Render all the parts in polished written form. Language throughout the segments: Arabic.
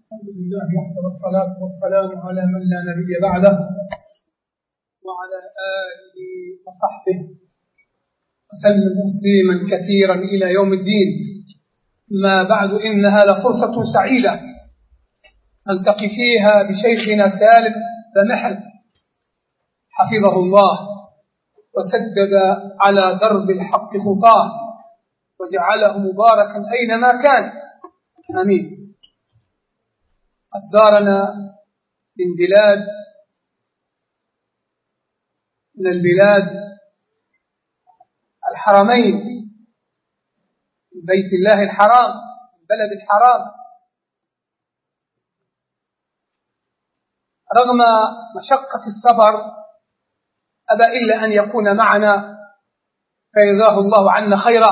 الحمد لله وحده والصلاة والسلام على من لا نبي بعده وعلى آله وصحبه وسلم تسليما كثيرا إلى يوم الدين. ما بعد، إنها لفرصة سعيدة نلتقي فيها بشيخنا سالم بمحل حفظه الله وسدد على درب الحق خطاه وجعله مباركا أينما كان، آمين. قد زارنا من البلاد الحرمين، بيت الله الحرام، البلد الحرام، رغم مشقة السفر أبى إلا أن يكون معنا فجزاه الله عنا خيرا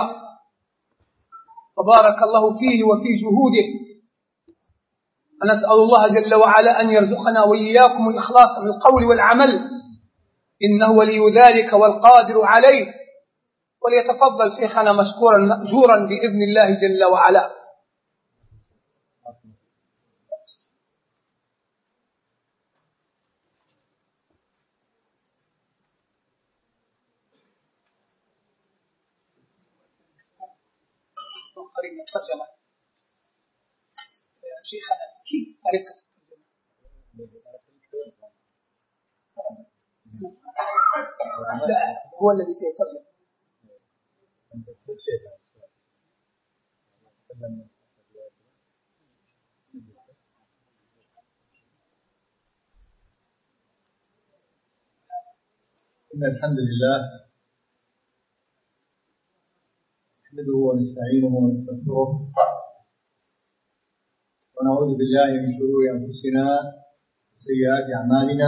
وبارك الله فيه وفي جهوده. ونسأل الله جل وعلا أن يرزقنا وإياكم الإخلاص من القول والعمل، إنه ولي ذلك والقادر عليه. وليتفضل شيخنا مشكورا مأجورا بإذن الله جل وعلا. شيخنا كيف طريقة لا هو الذي سيترجم. إن الحمد لله نحمده ونستعينه ونستغفره ونعوذ بالله من شرور أنفسنا وسيئات أعمالنا.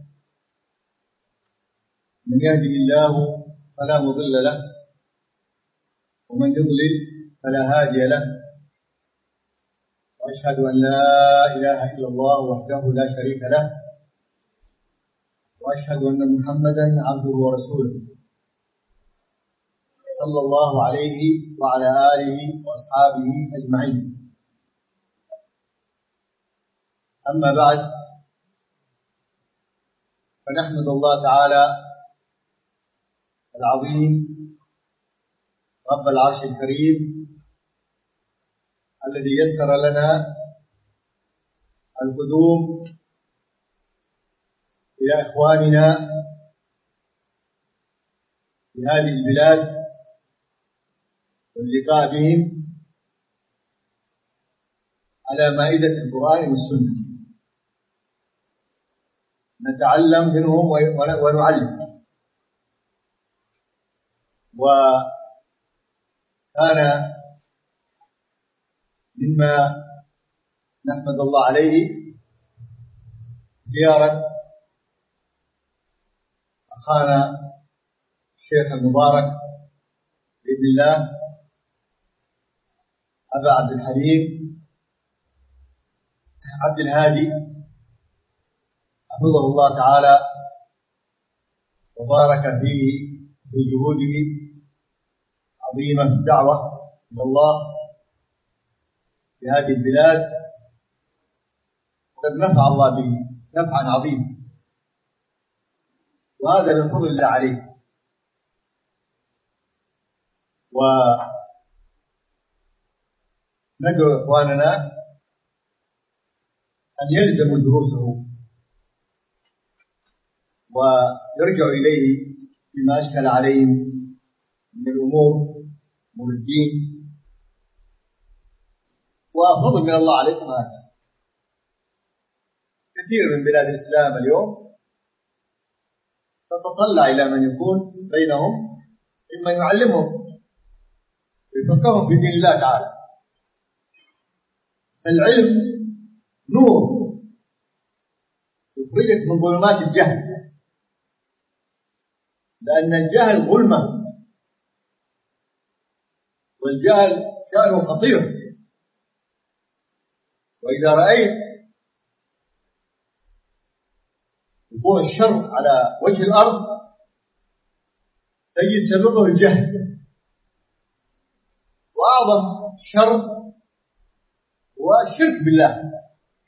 من يهده الله فلا مضل له ومن يضلل فلا هادي له، وأشهد أن لا إله إلا الله وحده لا شريك له، وأشهد أن محمدا عبده ورسوله صلى الله عليه وعلى آله وأصحابه أجمعين. أما بعد، فنحمد الله تعالى العظيم رب العرش الكريم الذي يسر لنا القدوم إلى إخواننا في هذه البلاد واللقاء بهم على مائدة القرآن والسنة، نتعلم منهم ونعلم. وكان مما نحمد الله عليه زيارة أخانا الشيخ المبارك بإذن الله أبا عبد الحليم عبد الهادي حفظه الله تعالى وبارك فيه في جهوده عظيمة في الدعوة إلى الله في هذه البلاد، وقد نفع الله به نفعا عظيما، وهذا من فضل الله عليه. وندعو إخواننا أن يلزموا دروسه ويرجعوا إليه فيما أشكل عليهم من الأمور الدين. وفضل من الله عليكم هذا. كثير من بلاد الإسلام اليوم تتطلع إلى من يكون بينهم ممن يعلمهم ويفكرهم في دين الله تعالى. العلم نور يخرجك من ظلمات الجهل، لأن الجهل ظلمة، والجهل شأنه خطير. وإذا رأيت وقوع الشر على وجه الأرض تجد سببه الجهل، وأعظم شر هو الشرك بالله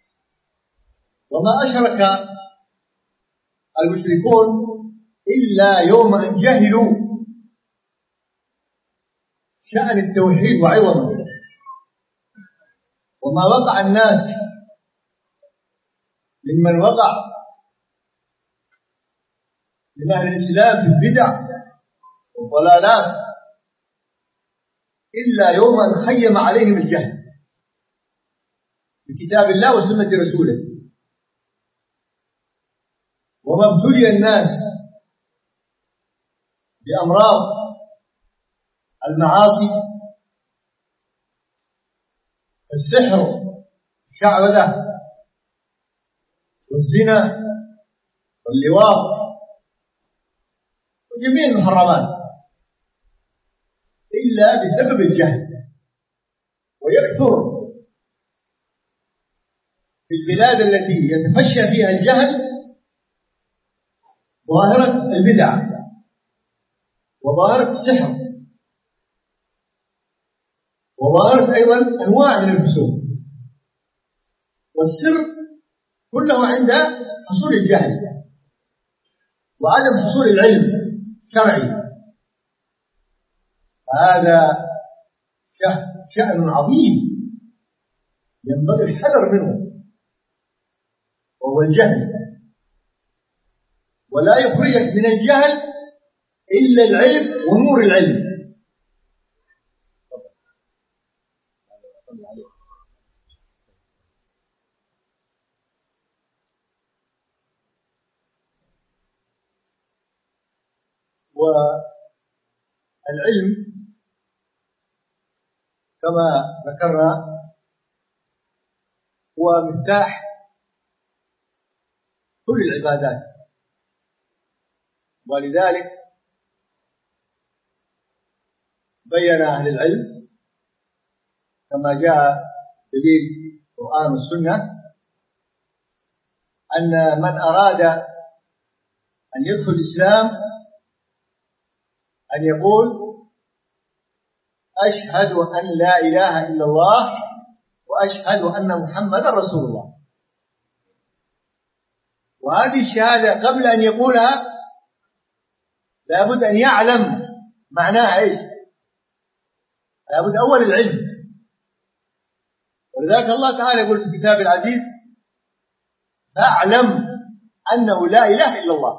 وما أشرك المشركون إلا يوم أن جهلوا شأن التوحيد وعظمه، وما وقع الناس ممن وقع من أهل الإسلام في البدع والضلالات إلا يوم أن خيم عليهم الجهل بكتاب الله وسنة رسوله. وما ابتلي الناس بأمراض المعاصي، السحر، الشعوذة، والزنا، واللواط، وجميع المحرمات، إلا بسبب الجهل. ويكثر في البلاد التي يتفشى فيها الجهل ظاهرة البدع وظاهرة السحر وظاهرة أيضا أنواع من الفسوق، والسر كله عند حصول الجهل وعدم حصول العلم الشرعي. هذا شأن عظيم ينبغي الحذر منه، وهو الجهل. ولا يخرجك من الجهل إلا العلم ونور العلم. والعلم كما ذكرنا هو مفتاح كل العبادات، ولذلك بين أهل العلم كما جاء دليل القرآن والسنة أن من أراد أن يدخل الإسلام أن يقول أشهد أن لا إله إلا الله وأشهد أن محمدا رسول الله. وهذه الشهادة قبل أن يقولها لابد أن يعلم معناها إيش، لابد أول العلم. ولذلك الله تعالى يقول في الكتاب العزيز فاعلم أنه لا إله إلا الله.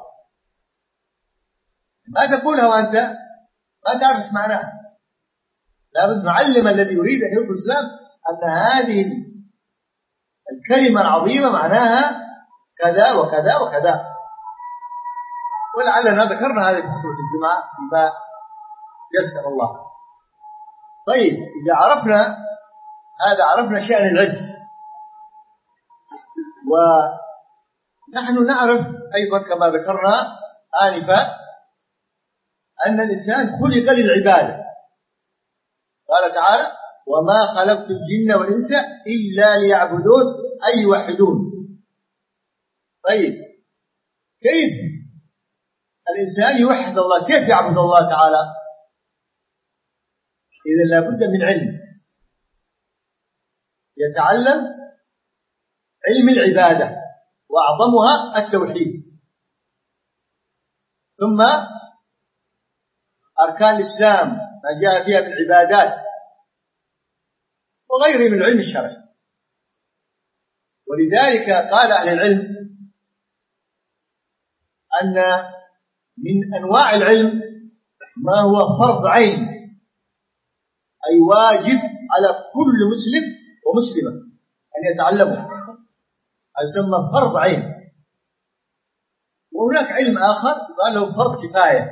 ما تقولها وأنت ما تعرف معناها، لابد نعلم الذي يريد أن يدخل الإسلام أن هذه الكلمة العظيمة معناها كذا وكذا وكذا. ولعلنا ذكرنا هذه في خطبة الجمعة فيما يسر الله. طيب، إذا عرفنا هذا عرفنا شأن العلم. ونحن نعرف أيضا كما ذكرنا آنفا أن الإنسان خلق للعبادة. قال تعالى وما خلقت الجن والإنس إلا ليعبدون أي يوحدون. طيب، كيف الإنسان يوحد الله؟ كيف يعبد الله تعالى؟ إذا لابد من علم، يتعلم علم العبادة وأعظمها التوحيد، ثم أركان الإسلام ما جاء فيها من العبادات وغيره من العلم الشرعي. ولذلك قال أهل العلم أن من أنواع العلم ما هو فرض عين، أي واجب على كل مسلم ومسلمة أن يتعلمه، يسمى فرض عين. وهناك علم آخر قال له فرض كفاية،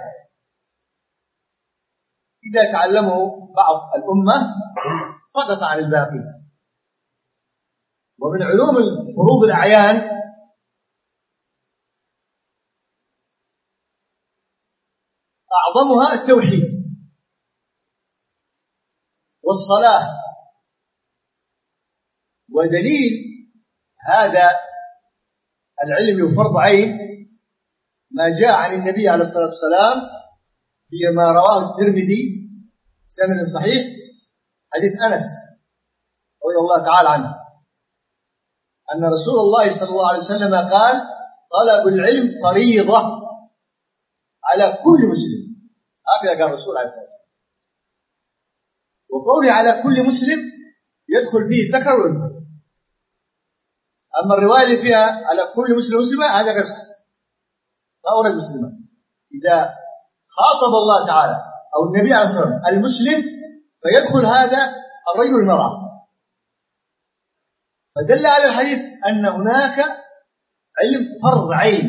إذا تعلمه بعض الأمة سقط عن الباقي. ومن علوم فروض الأعيان أعظمها التوحيد والصلاة. ودليل هذا العلم فرض عين ما جاء عن النبي عليه الصلاة والسلام فيما رواه الترمذي سند صحيح حديث أنس رضي الله تعالى عنه، أن رسول الله صلى الله عليه وسلم قال: طلب العلم فريضة على كل مسلم. هكذا قال الرسول عليه الصلاة والسلام. وقوله على كل مسلم يدخل فيه ذكر وأنثى. أما الرواية اللي فيها على كل مسلم مسلمة هذا قصد، ما ورد مسلمة. إذا خاطب الله تعالى أو النبي عليه الصلاة والسلام المسلم فيدخل هذا الرجل والمرأة. فدل على الحديث أن هناك علم فرض عين.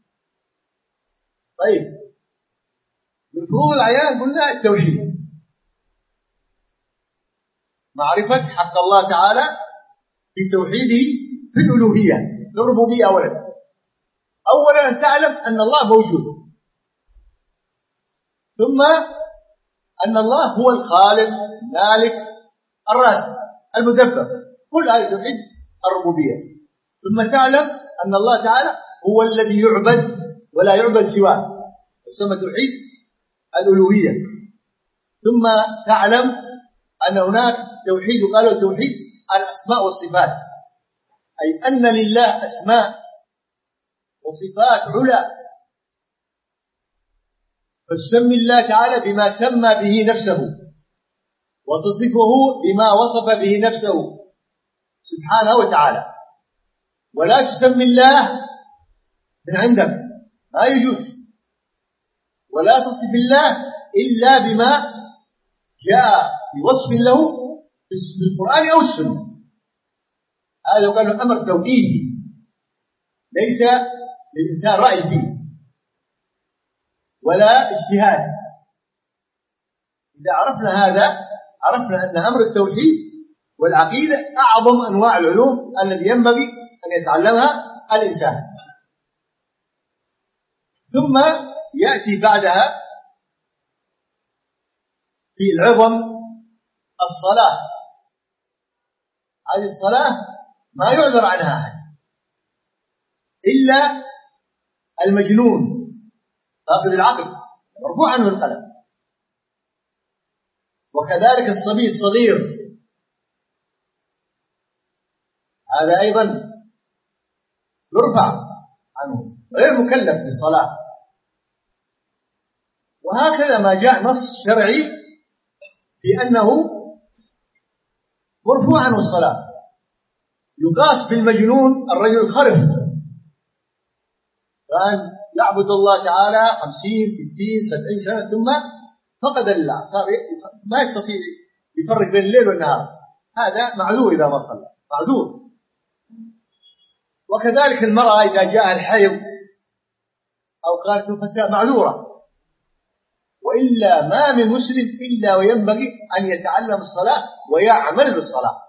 طيب، من فروض العيان قلنا التوحيد، معرفة حق الله تعالى في توحيده في الألوهية في الربوبية. أولا أن تعلم أن الله موجود، ثم أن الله هو الخالق المالك الرازق المدبر، كل هذا توحيد الربوبية. ثم تعلم أن الله تعالى هو الذي يعبد ولا يعبد سواه، يسمى توحيد الألوهية. ثم تعلم أن هناك توحيد قالوا توحيد الأسماء والصفات، أي أن لله أسماء وصفات علا، فتسمي الله تعالى بما سمى به نفسه وتصفه بما وصف به نفسه سبحانه وتعالى، ولا تسمي الله من عندك، ما يجوز، ولا تصف الله إلا بما جاء بوصف له في القرآن أو السنة. هذا قال الأمر توقيفي، ليس للإنسان رأي فيه ولا اجتهاد. إذا عرفنا هذا عرفنا أن أمر التوحيد والعقيدة أعظم أنواع العلوم التي ينبغي أن يتعلمها الإنسان. ثم يأتي بعدها في العظم الصلاة. هذه الصلاة ما يعذر عنها أحد إلا المجنون فاقد العقل، مرفوع عنه القلم. وكذلك الصبي الصغير هذا أيضا يرفع عنه، غير مكلف بالصلاة. وهكذا ما جاء نص شرعي بأنه مرفوع عنه الصلاة. يقاس بالمجنون الرجل الخرف كان يعبد الله تعالى 50 60 70 سنة ثم فقد الله، صار ما يستطيع يفرق بين الليل والنهار، هذا معذور إذا ما صلى، معذور. وكذلك المرأة إذا جاء الحيض أو كانت نفساء معذورة. وإلا ما من مسلم إلا وينبغي أن يتعلم الصلاة ويعمل بالصلاة.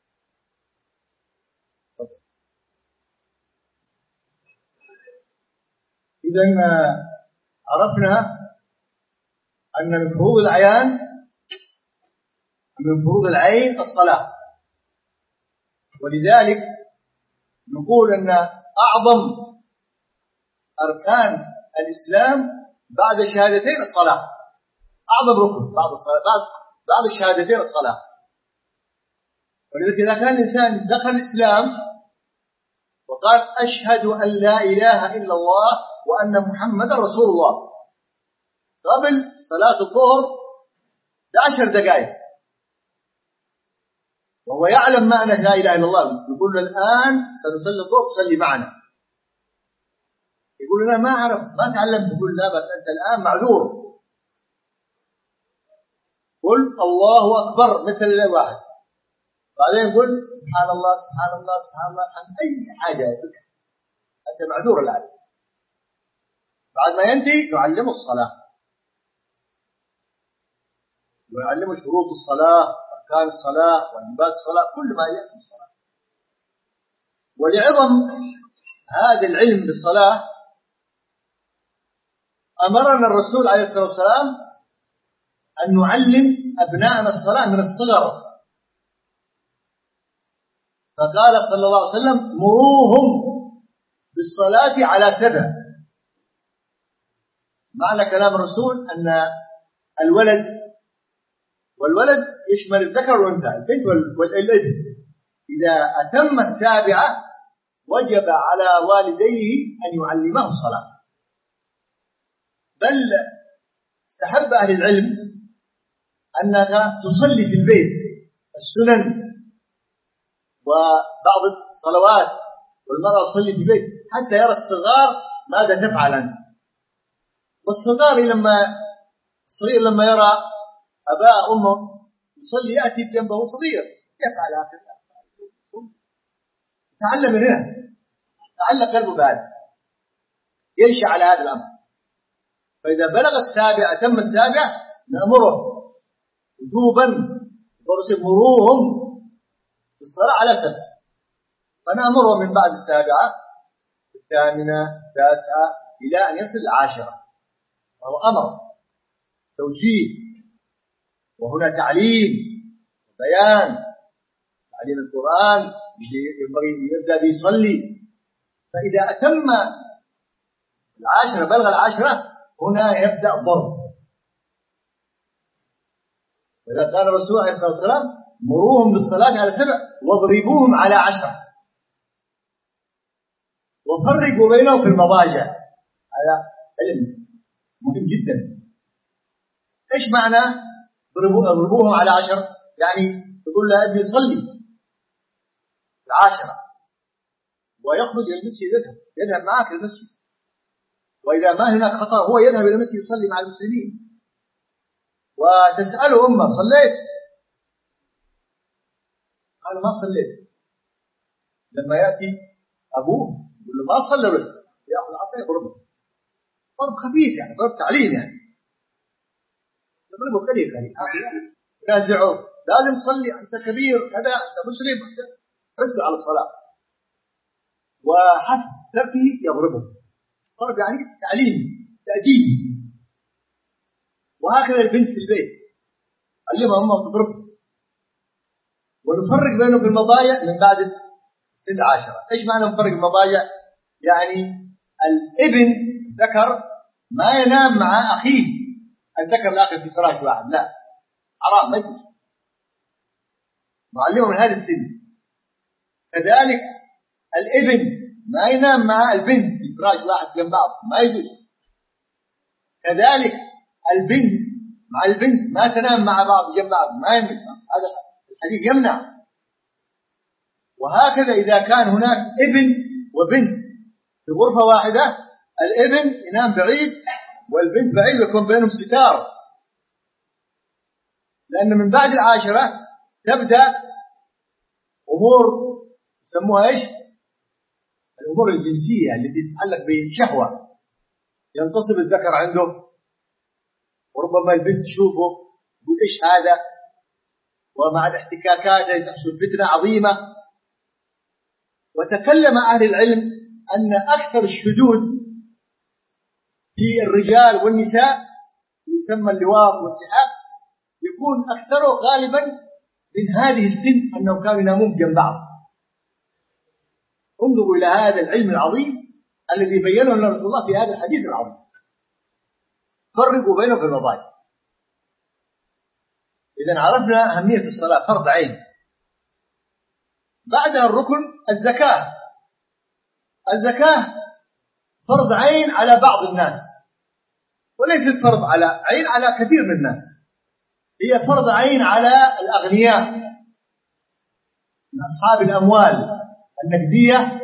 إذن عرفنا أن من فروض العيان من فروض العين الصلاة، ولذلك نقول أن أعظم أركان الإسلام بعد الشهادتين الصلاة، أعظم ركن بعد الشهادتين الصلاة. ولذلك إذا كان الإنسان دخل الإسلام وقال أشهد أن لا إله إلا الله وأن محمد رسول الله قبل صلاة الظهر ب10 دقائق، وهو يعلم معنى لا إله إلا الله، يقول له الآن سنصلي الظهر تصلي معنا، يقول لنا ما أعرف ما تعلمت، يقول لا بس أنت الآن معذور، قل الله أكبر مثل الواحد، بعدين يقول سبحان الله سبحان الله سبحان الله أي حاجة، أنت معذور الآن. بعد ما ينتهي يعلمه الصلاة ويعلمه شروط الصلاة أركان الصلاة واجبات الصلاة، كل ما يأتي بالصلاة. ولعظم هذا العلم بالصلاة أمرنا الرسول عليه الصلاة والسلام أن نعلم أبناءنا الصلاة من الصغر، فقال صلى الله عليه وسلم مروهم بالصلاة على 7. معنى كلام الرسول أن الولد، يشمل الذكر والأنثى، البنت والابن، إذا أتم 7 وجب على والديه أن يعلمه الصلاة، بل استحب أهل العلم أنك تصلي في البيت السنن وبعض الصلوات، والمرأة تصلي في البيت حتى يرى الصغار ماذا تفعل أنت. والصغار الصغير لما يرى أباه أمه يصلي يأتي جنبه صغير يفعل هكذا، تعلم من هنا، تعلق قلبه بهذا، ينشأ على هذا الأمر. فإذا بلغ السابع أتم السابع نأمره وجوبا مروهم بالصلاة على 7، فنأمره من بعد السابعة 8 9 إلى أن يصل 10، وهو أمر توجيه، وهنا تعليم بيان، تعليم القرآن ينبغي يبدأ بيصلي. فإذا أتم 10 بلغ 10 هنا يبدأ ضرب. وإذا قال الرسول عليه الصلاة والسلام مروهم بالصلاة على 7 واضربوهم على 10 وفرقوا بينهم في المضاجع. هذا علم مهم جدا. إيش معنى اضربوهم على 10؟ يعني تقول له ابني صلي 10 ويخرج إلى المسجد، يذهب معك المسجد، وإذا ما هناك خطأ هو يذهب إلى المسجد يصلي مع المسلمين، وتسأله أمه صليت؟ قال ما صليت. لما يأتي أبوه يقول له ما صلى ولد، يأخذ العصا يضربه ضرب خفيف، يعني ضرب تعليم، يعني يضربه قليل ينازعه لازم تصلي أنت كبير كذا أنت مسلم، رد على الصلاة، وحسب تركه يضربه ضرب يعني تعليم تأديب. وهكذا البنت في البيت علمها أمها تضربه. ونفرق بينه في المضاجع من بعد سن 10. إيش معنى نفرق المضاجع؟ يعني الابن ذكر ما ينام مع أخيه الذكر الآخر في فراش واحد، لا، حرام ما يجوز، معلمه من هذا السن. كذلك الابن ما ينام مع البنت في فراش واحد جنب بعض، ما يجوز. كذلك البنت مع البنت ما تنام مع بعض جنب بعض، ما يمكن، هذا الحديث يمنع. وهكذا إذا كان هناك ابن وبنت في غرفة واحدة، الابن ينام بعيد والبنت بعيد ويكون بينهم ستار، لأن من بعد 10 تبدأ أمور يسموها إيش؟ الأمور الجنسية التي تتعلق بالشهوة، ينتصب الذكر عنده، وربما البنت تشوفه تقول إيش هذا، ومع الاحتكاكات تحصل فتنة عظيمة. وتكلم أهل العلم أن أكثر الشذوذ في الرجال والنساء يسمى اللواط والسحاب يكون أكثره غالبا من هذه السن، أنهم كانوا ينامون جنب بعض. انظروا إلى هذا العلم العظيم الذي بينه لنا رسول الله في هذا الحديث العظيم. فرقوا بينه في المضاجع. إذن عرفنا أهمية الصلاة فرض عين. بعدها الركن الزكاة. الزكاة فرض عين على بعض الناس، وليست فرض عين على كثير من الناس، هي فرض عين على الأغنياء من أصحاب الأموال النقدية،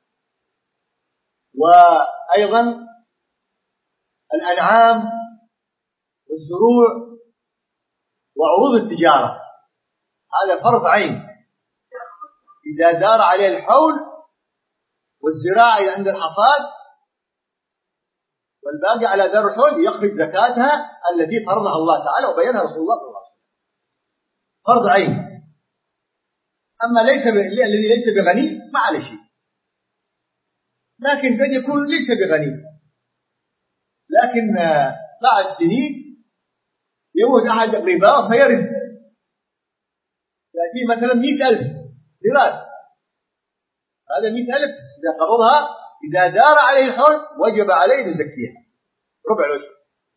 وأيضا الأنعام والزروع وعروض التجارة. هذا فرض عين إذا دار عليه الحول، والزراعة عند الحصاد، والباقي على دار الحول يخرج زكاتها التي فرضها الله تعالى وبينها رسول الله صلى الله عليه وسلم. فرض عين. أما الذي ليس بغني ما عليه شيء، لكن قد يكون ليس بغني، لكن بعد سنين يموت أحد أقربائه فيرد، يأتي مثلا 100,000 دينار، هذا 100,000 إذا قبضها إذا دار عليه الحول وجب عليه أن يزكيها ربع العشر.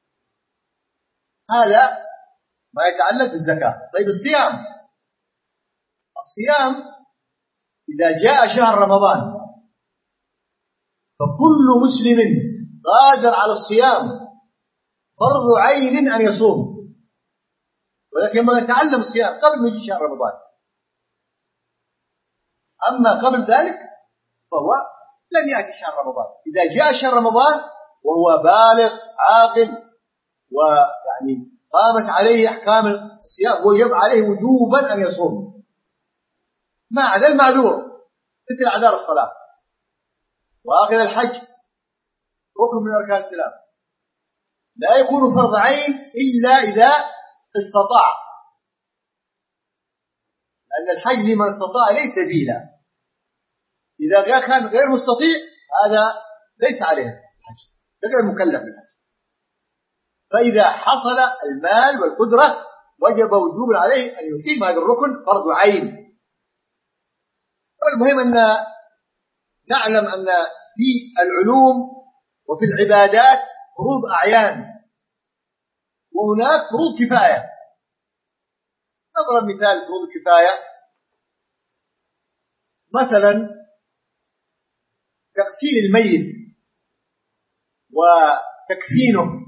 هذا ما يتعلق بالزكاة. طيب الصيام إذا جاء شهر رمضان فكل مسلم قادر على الصيام فرض عين أن يصوم، ولكن ينبغي يتعلم الصيام قبل ما يجي شهر رمضان. أما قبل ذلك فهو لن يأتي شهر رمضان. إذا جاء شهر رمضان وهو بالغ عاقل ويعني قامت عليه أحكام الصيام ويجب عليه وجوبا أن يصوم، ما عدا المعذور مثل أعذار الصلاة وآخذ الحج ركن من أركان الإسلام، لا يكون فرض عين إلا إذا استطاع، لأن الحج لمن استطاع ليس سبيلا. إذا كان غير مستطيع هذا ليس عليه الحج، غير مكلف بالحج. فإذا حصل المال والقدرة وجب وجوب عليه أن يقيم هذا الركن فرض عين. المهم أن نعلم أن في العلوم وفي العبادات فروض أعيان وهناك فروض كفاية. نضرب مثال فروض الكفاية، مثلا تغسيل الميت وتكفينه،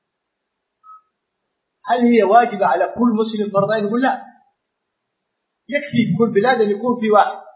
هل هي واجبة على كل مسلم فرض عين؟ يقول لا، يكفي في كل بلاد أن يكون في واحد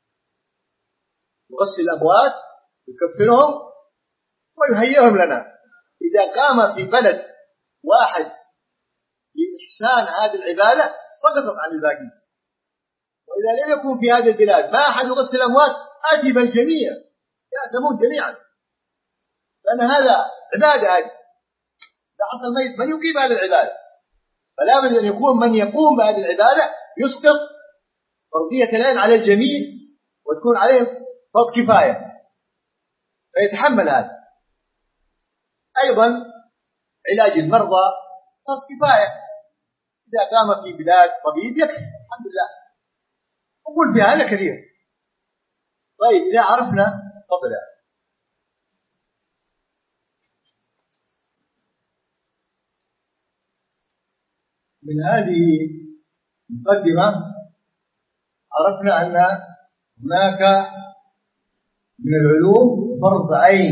يغسل الأموات يكفنهم ويهيئهم لنا. إذا قام في بلد واحد لإحسان هذه العبادة سقطت عن الباقي. وإذا لم يكن في هذه البلاد ما أحد يغسل الأموات أجب الجميع يأثمون جميعا، لأن هذا عبادة. هذه إذا حصل ميت من يقيم هذه العبادة، فلا بد أن يكون من يقوم بهذه العبادة يسقط فرضية العين على الجميع وتكون عليه فرض كفاية فيتحمل هذا. أيضا علاج المرضى فرض كفاية، إذا قام في بلاد طبيب يكفي الحمد لله، وقل في هذا كثير. طيب إذا عرفنا فضلا من هذه المقدمة عرفنا أن هناك من العلوم فرض عين،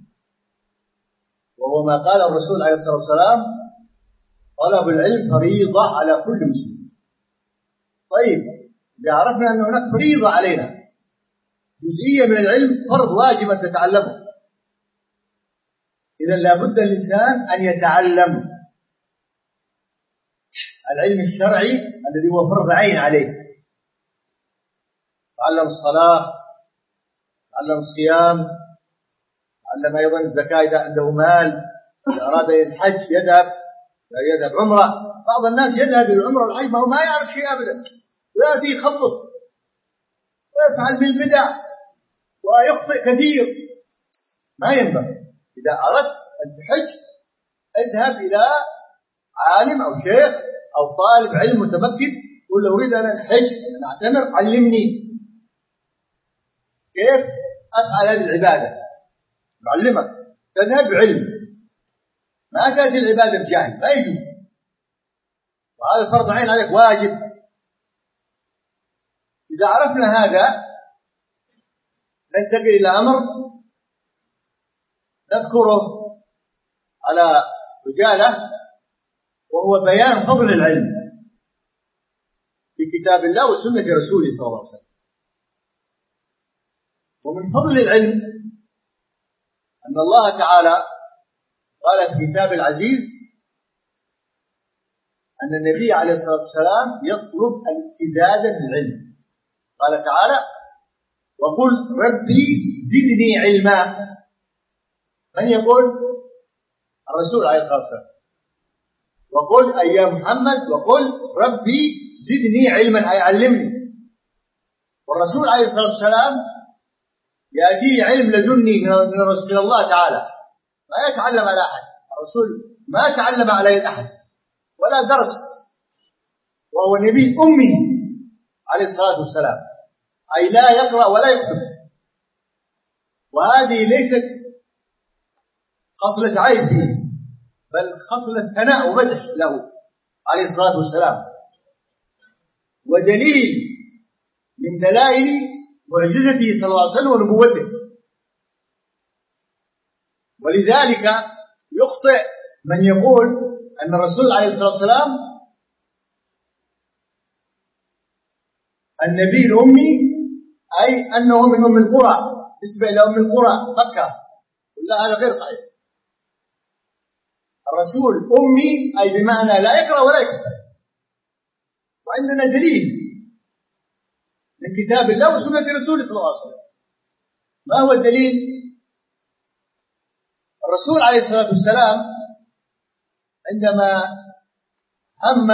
وهو ما قال الرسول عليه الصلاة والسلام: طلب العلم فريضة على كل مسلم. طيب إذا عرفنا أن هناك فريضة علينا جزئية من العلم فرض واجب أن تتعلمه، إذا لابد الإنسان أن يتعلم العلم الشرعي الذي هو فرض عين عليه. تعلم الصلاة، تعلم الصيام، تعلم أيضا الزكاة إذا عنده مال، إذا أراد الحج يذهب عمرة. بعض الناس يذهب للعمرة والحج ما هو ما يعرف شيء أبدا، ويأتي يخبط ويفعل بالبدع ويخطئ كثير، ما ينبغي. إذا أردت أن تحج اذهب إلى عالم أو شيخ أو طالب علم متمكن، قل له أريد أن أحج أن أعتمر، علمني كيف أفعل هذه العبادة، يعلمك. تذهب بعلم، ما تأتي العبادة بجاهل، لا يجوز. وهذا فرض عين عليك واجب. إذا عرفنا هذا ننتقل إلى أمر نذكره على رجاله، وهو بيان فضل العلم في كتاب الله وسنة رسوله صلى الله عليه وسلم. ومن فضل العلم أن الله تعالى قال في كتاب العزيز أن النبي عليه الصلاة والسلام يطلب الامتداد بالعلم. قال تعالى: وقل ربي زدني علما. من يقول؟ الرسول عليه الصلاة والسلام. وقل أي يا محمد وقل ربي زدني علما، أي علمني. والرسول عليه الصلاة والسلام يأتيه علم لدني من الله تعالى، ما يتعلم على أحد. الرسول ما تعلم على يد أحد ولا درس، وهو نبي أمي عليه الصلاة والسلام، أي لا يقرأ ولا يكتب. وهذه ليست خصلة عيب فيه، بل خصلة ثناء ومدح له عليه الصلاة والسلام، ودليل من دلائل معجزته صلى الله عليه وسلم ونبوته. ولذلك يخطئ من يقول أن الرسول عليه الصلاة والسلام النبي الأمي، أي أنه من أم القرى، نسبة إلى أم القرى مكة. لا، هذا غير صحيح. الرسول أمي أي بمعنى لا يقرأ ولا يكتب. وعندنا دليل من كتاب الله وسنة رسوله صلى الله عليه وسلم. ما هو الدليل؟ الرسول عليه الصلاة والسلام عندما هم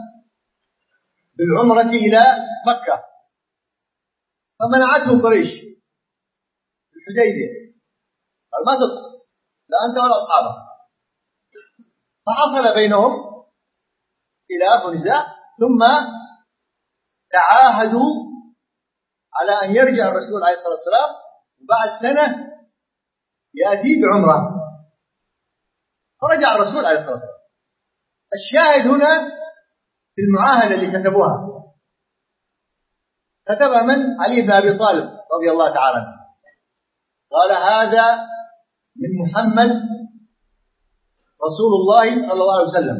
بالعمرة إلى مكة فمنعته قريش في الحديبية، قال ما تدخل لا أنت ولا أصحابك. فحصل بينهم خلاف ونزاع، ثم تعاهدوا على أن يرجع الرسول عليه الصلاة والسلام وبعد سنة يأتي بعمرة. فرجع الرسول عليه الصلاة والسلام. الشاهد هنا في المعاهدة اللي كتبوها، كتبها من؟ علي بن أبي طالب رضي الله تعالى عنه. قال هذا من محمد رسول الله صلى الله عليه وسلم.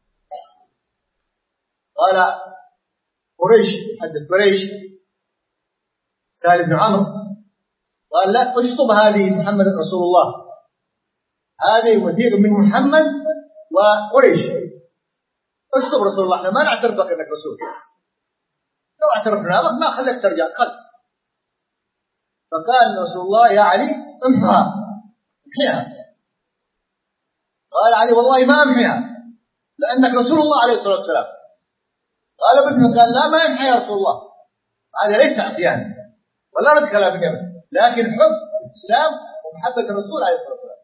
قال قريش، حدث قريش سالم بن عمرو قال لا اشطب هذه محمد رسول الله، هذه وثيق من محمد وقريش، اشطب رسول الله، احنا ما نعترف بك انك رسول، لو اعترفنا بك ما خليك ترجع قل. فقال رسول الله يا علي امحها، قال علي والله ما امحيها لانك رسول الله عليه الصلاه والسلام. قال ابن قال لا ما يمحي يا رسول الله، هذا ليس عصيان ولا رد كلام النبي، لكن حب الاسلام ومحبه الرسول عليه الصلاه والسلام.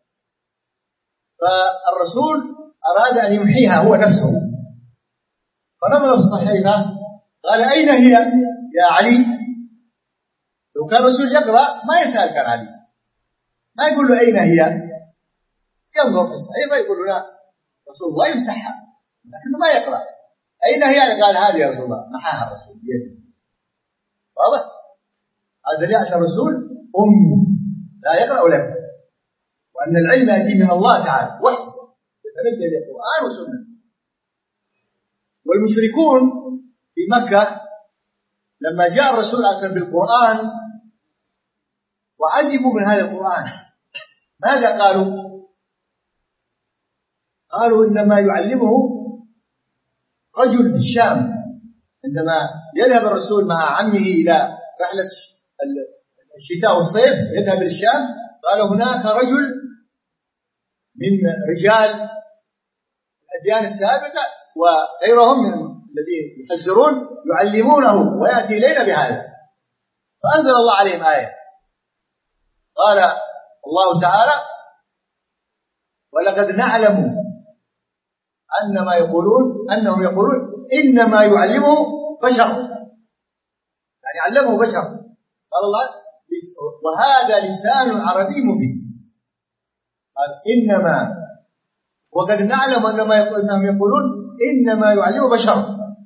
فالرسول اراد ان يمحيها هو نفسه، فنظر في الصحيفه قال اين هي يا علي؟ لو كان الرسول يقرا ما يسال كان علي، ما يقول له اين هي، ينظر في الصحيفه يقول له لا رسول الله يمسحها، لكنه ما يقرا اين هي. قال هذه يا رسول الله، محاها الرسول بيده. واضح؟ هذا دليل على الرسول لا يقرا ولا يكتب، وان العلم ياتي من الله تعالى وحي يتنزل القران والسنه. والمشركون في مكه لما جاء الرسول صلى الله عليه وسلم بالقران وعجبوا من هذا القران، ماذا قالوا؟ قالوا إنما يعلمه رجل في الشام. عندما يذهب الرسول مع عمه إلى رحلة الشتاء والصيف يذهب إلى الشام، قالوا هناك رجل من رجال الأديان السابقة وغيرهم من الذين يحذرون يعلمونه ويأتي إلينا بهذا. فأنزل الله عليهم آية، قال الله تعالى ولقد نعلم أنهم يقولون إنما يعلمه بشر، يعني علمه بشر. قال الله وهذا لسان عربي مبين. قال إنما، وقد نعلم أنهم يقولون إنما يعلمه بشر.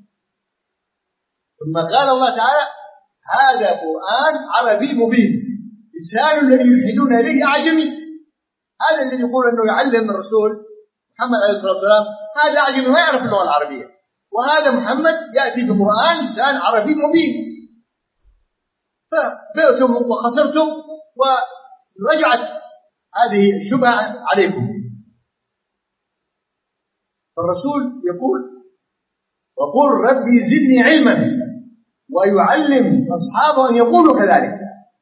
ثم قال الله تعالى هذا قرآن عربي مبين لسان الذي يلحدون إليه أعجمي. هذا الذي يقول أنه يعلم الرسول محمد عليه الصلاة والسلام هذا أعجمي ما يعرف اللغة العربية، وهذا محمد يأتي بقرآن لسان عربي مبين. فبئتم وخسرتم ورجعت هذه الشبهة عليكم. فالرسول يقول وقل ربي زدني علما ويعلم أصحابه أن يقولوا كذلك.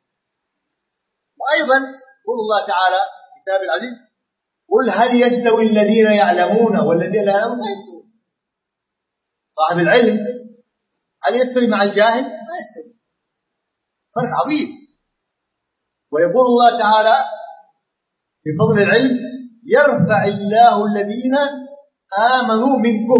وأيضا يقول الله تعالى في كتاب العزيز قل هل يستوي الذين يعلمون والذين لا يعلمون؟ ما يستوي. صاحب العلم هل يستوي مع الجاهل؟ ما يستوي، فرق عظيم. ويقول الله تعالى في فضل العلم يرفع الله الذين آمنوا منكم.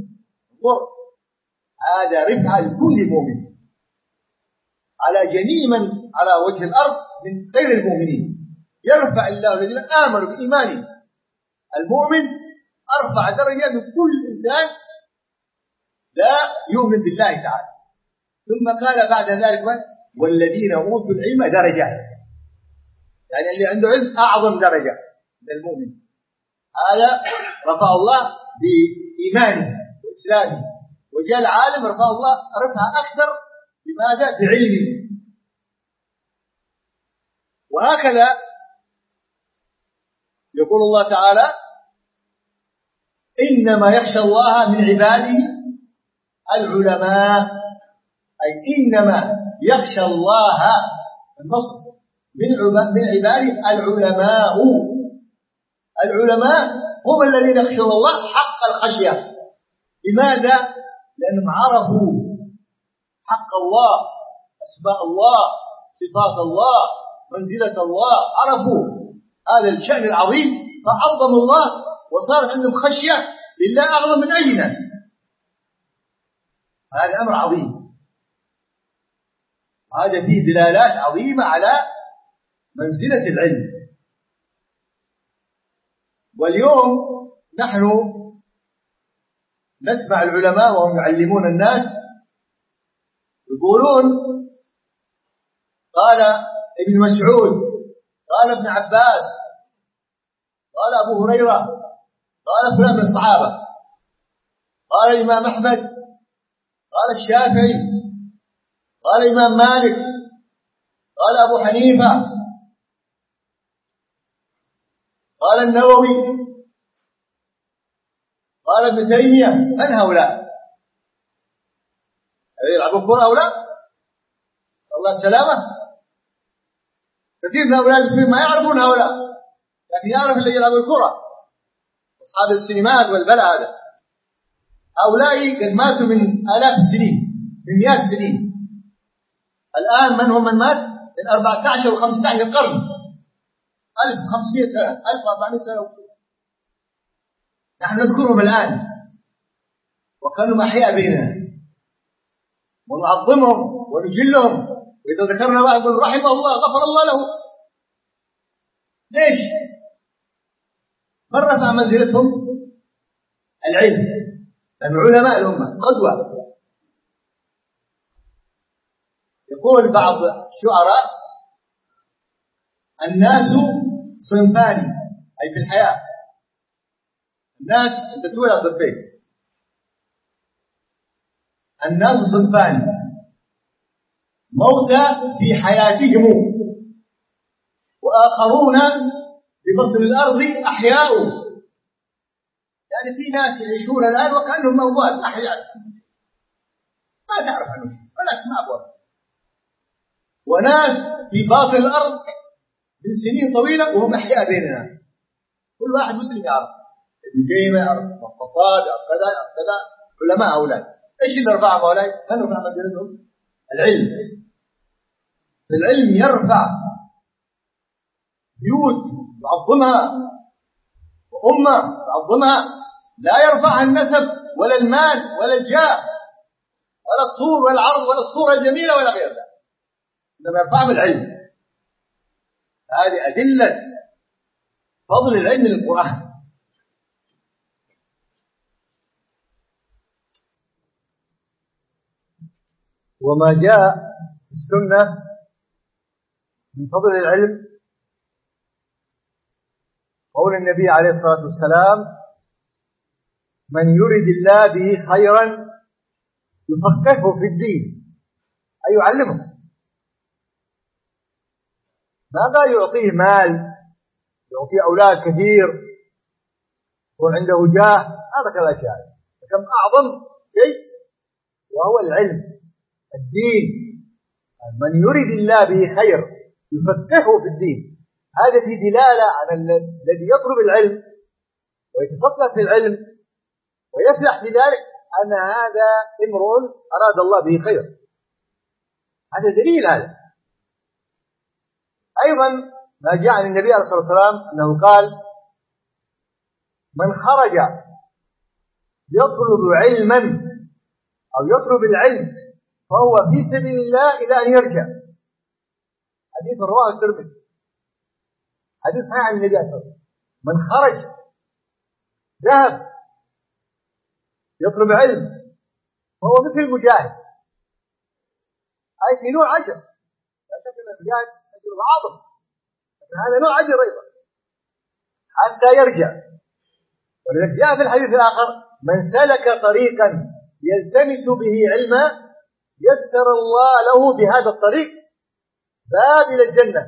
هذا رفع لكل مؤمن على جميع من على وجه الأرض من غير المؤمنين. يرفع الله الذين آمنوا بإيمانه. المؤمن أرفع درجة من كل إنسان لا يؤمن بالله تعالى. ثم قال بعد ذلك والذين أوتوا العلم درجات، يعني اللي عنده علم أعظم درجة من المؤمن. هذا رفع الله بإيمانه وإسلامه، وجاء العالم رفع الله رفع أكثر بماذا؟ بعلمه. وهكذا يقول الله تعالى: إنما يخشى الله من عباده العلماء، أي إنما يخشى الله النصر من عباده العلماء. العلماء هم الذين يخشون الله حق الخشية. لماذا؟ لأنهم عرفوا حق الله، أسماء الله، صفات الله، منزلة الله، عرفوا هذا الشأن العظيم فعظموا الله، وصارت عندهم خشية لله أعظم من أي ناس. هذا أمر عظيم، هذا فيه دلالات عظيمة على منزلة العلم. واليوم نحن نسمع العلماء وهم يعلمون الناس يقولون: قال ابن مسعود، قال ابن عباس، قال أبو هريرة، قال فلان من الصحابة، قال الإمام أحمد، قال الشافعي، قال الإمام مالك، قال أبو حنيفة، قال النووي، قال ابن تيمية. من هؤلاء؟ يلعبوا كرة هؤلاء؟ الله السلامة. كثير من هؤلاء المسلمين ما يعرفون هؤلاء، لكن يعرف اللي يلعبوا الكرة، أصحاب السينمات والبلاء هذا. هؤلاء قد ماتوا من آلاف السنين، من مئات السنين. الآن من هم من مات؟ من 14 و 15 قرن، 1500 سنة، 1400 سنة. نحن نذكرهم الآن وكانوا أحياء بيننا، ونعظمهم ونجلهم، وإذا ذكرنا واحد يقول رحمه الله غفر الله له. ليش؟ من رفع منزلتهم؟ العلم، لأن علماء الأمة قدوة. يقول بعض الشعراء: الناس صنفان، أي في الحياة الناس تسوي لها صنفين. الناس صنفان: موتى في حياتهم، وآخرون ببطن الأرض أحياء. يعني في ناس يعيشون الآن وكأنهم أموات أحياء، ما تعرف عنهم ولا اسمع بهم. وناس في باطن الأرض من سنين طويلة وهم أحياء بيننا، كل واحد مسلم يعرف، ابن تيمية يعرف، الخطاب يعرف، كذا كذا. علماء هؤلاء ايش اللي رفعهم هؤلاء؟ من رفع منزلتهم؟ العلم. العلم يرفع بيوت يعظمها، وأمة يعظمها، لا يرفعها النسب ولا المال ولا الجاه ولا الطول ولا العرض ولا الصورة الجميلة ولا غير ذلك، إنما يرفعها بالعلم. هذه أدلة فضل العلم للقرآن. وما جاء في السنة من فضل العلم قول النبي عليه الصلاة والسلام: من يرد الله به خيرا يفقهه في الدين، أي يعلمه. ماذا يعطيه؟ مال، يعطيه أولاد كثير، يكون عنده جاه، هذا كذا شيء. كم أعظم شيء وهو العلم، الدين. من يرد الله به خير يفقهه في الدين. هذا في دلالة على الذي يطلب العلم ويتفقه في العلم ويفلح في ذلك أن هذا امرؤ أراد الله به خير. هذا دليل. هذا أيضا ما جاء عن النبي عليه الصلاة والسلام أنه قال: من خرج يطلب علما أو يطلب العلم فهو في سبيل الله إلى أن يرجع. حديث رواه الترمذي، حديث صحيح عن النبي صلى الله عليه وسلم. من خرج ذهب يطلب علم فهو مثل المجاهد، أي في نوع أجر. لا شك أن المجاهد أجره أعظم، لكن هذا نوع أجر أيضا. حتى يرجع. ولذلك جاء في الحديث الآخر: من سلك طريقا يلتمس به علما يسر الله له بهذا الطريق باب إلى الجنة.